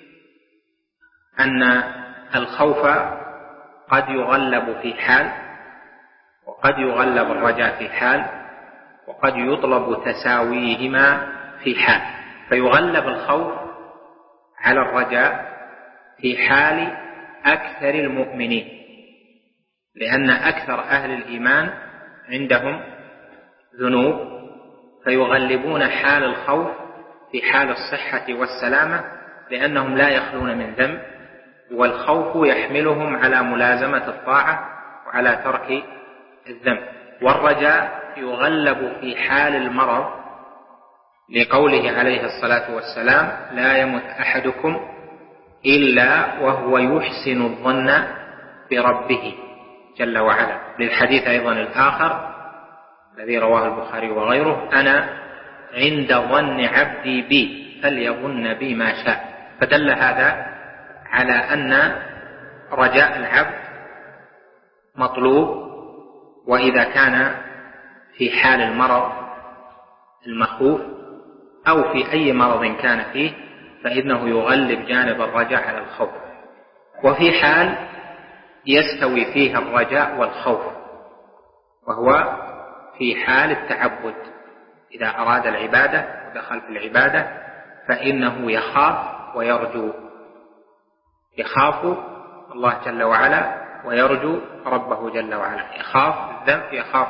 أن الخوف قد يغلب في حال، وقد يغلب الرجاء في حال، وقد يطلب تساويهما في حال. فيغلب الخوف على الرجاء في حال أكثر المؤمنين، لأن أكثر أهل الإيمان عندهم ذنوب، فيغلبون حال الخوف في حال الصحة والسلامة، لأنهم لا يخلون من ذنب، والخوف يحملهم على ملازمة الطاعة وعلى ترك الذنب. والرجاء يغلب في حال المرض، لقوله عليه الصلاة والسلام لا يمت أحدكم إلا وهو يحسن الظن بربه جل وعلا. للحديث أيضا الآخر الذي رواه البخاري وغيره أنا عند ظن عبدي بي فليظن بي ما شاء. فدل هذا على أن رجاء العبد مطلوب، وإذا كان في حال المرض المخوف أو في أي مرض كان فيه فإنه يغلب جانب الرجاء على الخوف. وفي حال يستوي فيها الرجاء والخوف، وهو في حال التعبد، إذا أراد العبادة ودخل في العبادة فإنه يخاف ويرجو، يخاف الله جل وعلا ويرجو ربه جل وعلا، يخاف الذنب، يخاف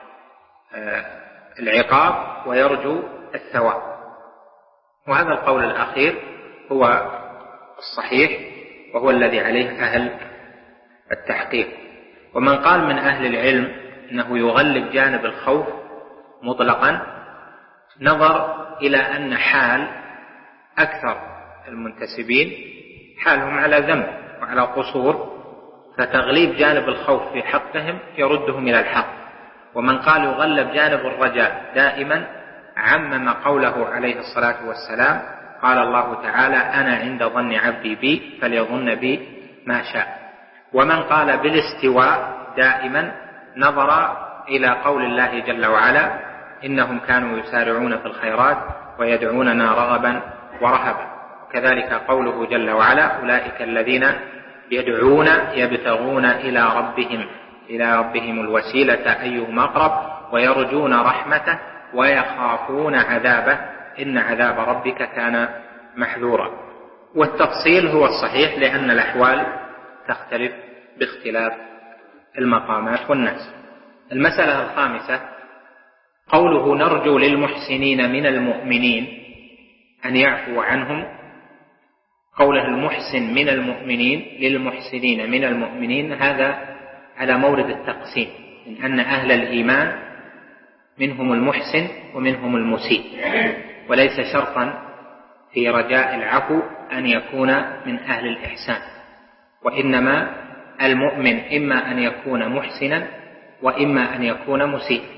العقاب ويرجو الثواب. وهذا القول الأخير هو الصحيح، وهو الذي عليه أهل التحقيق. ومن قال من أهل العلم أنه يغلب جانب الخوف مطلقا نظر إلى أن حال أكثر المنتسبين حالهم على ذنب وعلى قصور، فتغليب جانب الخوف في حقهم يردهم إلى الحق. ومن قال يغلب جانب الرجاء دائما عمم قوله عليه الصلاة والسلام قال الله تعالى أنا عند ظن عبدي بي فليظن بي ما شاء. ومن قال بالاستواء دائما نظر إلى قول الله جل وعلا إنهم كانوا يسارعون في الخيرات ويدعوننا رغبا ورهبا. كذلك قوله جل وعلا أولئك الذين يدعون يبتغون إلى ربهم إلى ربهم الوسيلة أيهم أقرب ويرجون رحمته ويخافون عذابه إن عذاب ربك كان محذورا. والتفصيل هو الصحيح لأن الأحوال تختلف باختلاف المقامات والناس. المسألة الخامسة قوله نرجو للمحسنين من المؤمنين أن يعفو عنهم. قوله المحسن من المؤمنين للمحسنين من المؤمنين هذا على مورد التقسيم، من أن أهل الإيمان منهم المحسن ومنهم المسيء، وليس شرطا في رجاء العفو أن يكون من أهل الإحسان، وإنما المؤمن إما أن يكون محسنا وإما أن يكون مسيئا.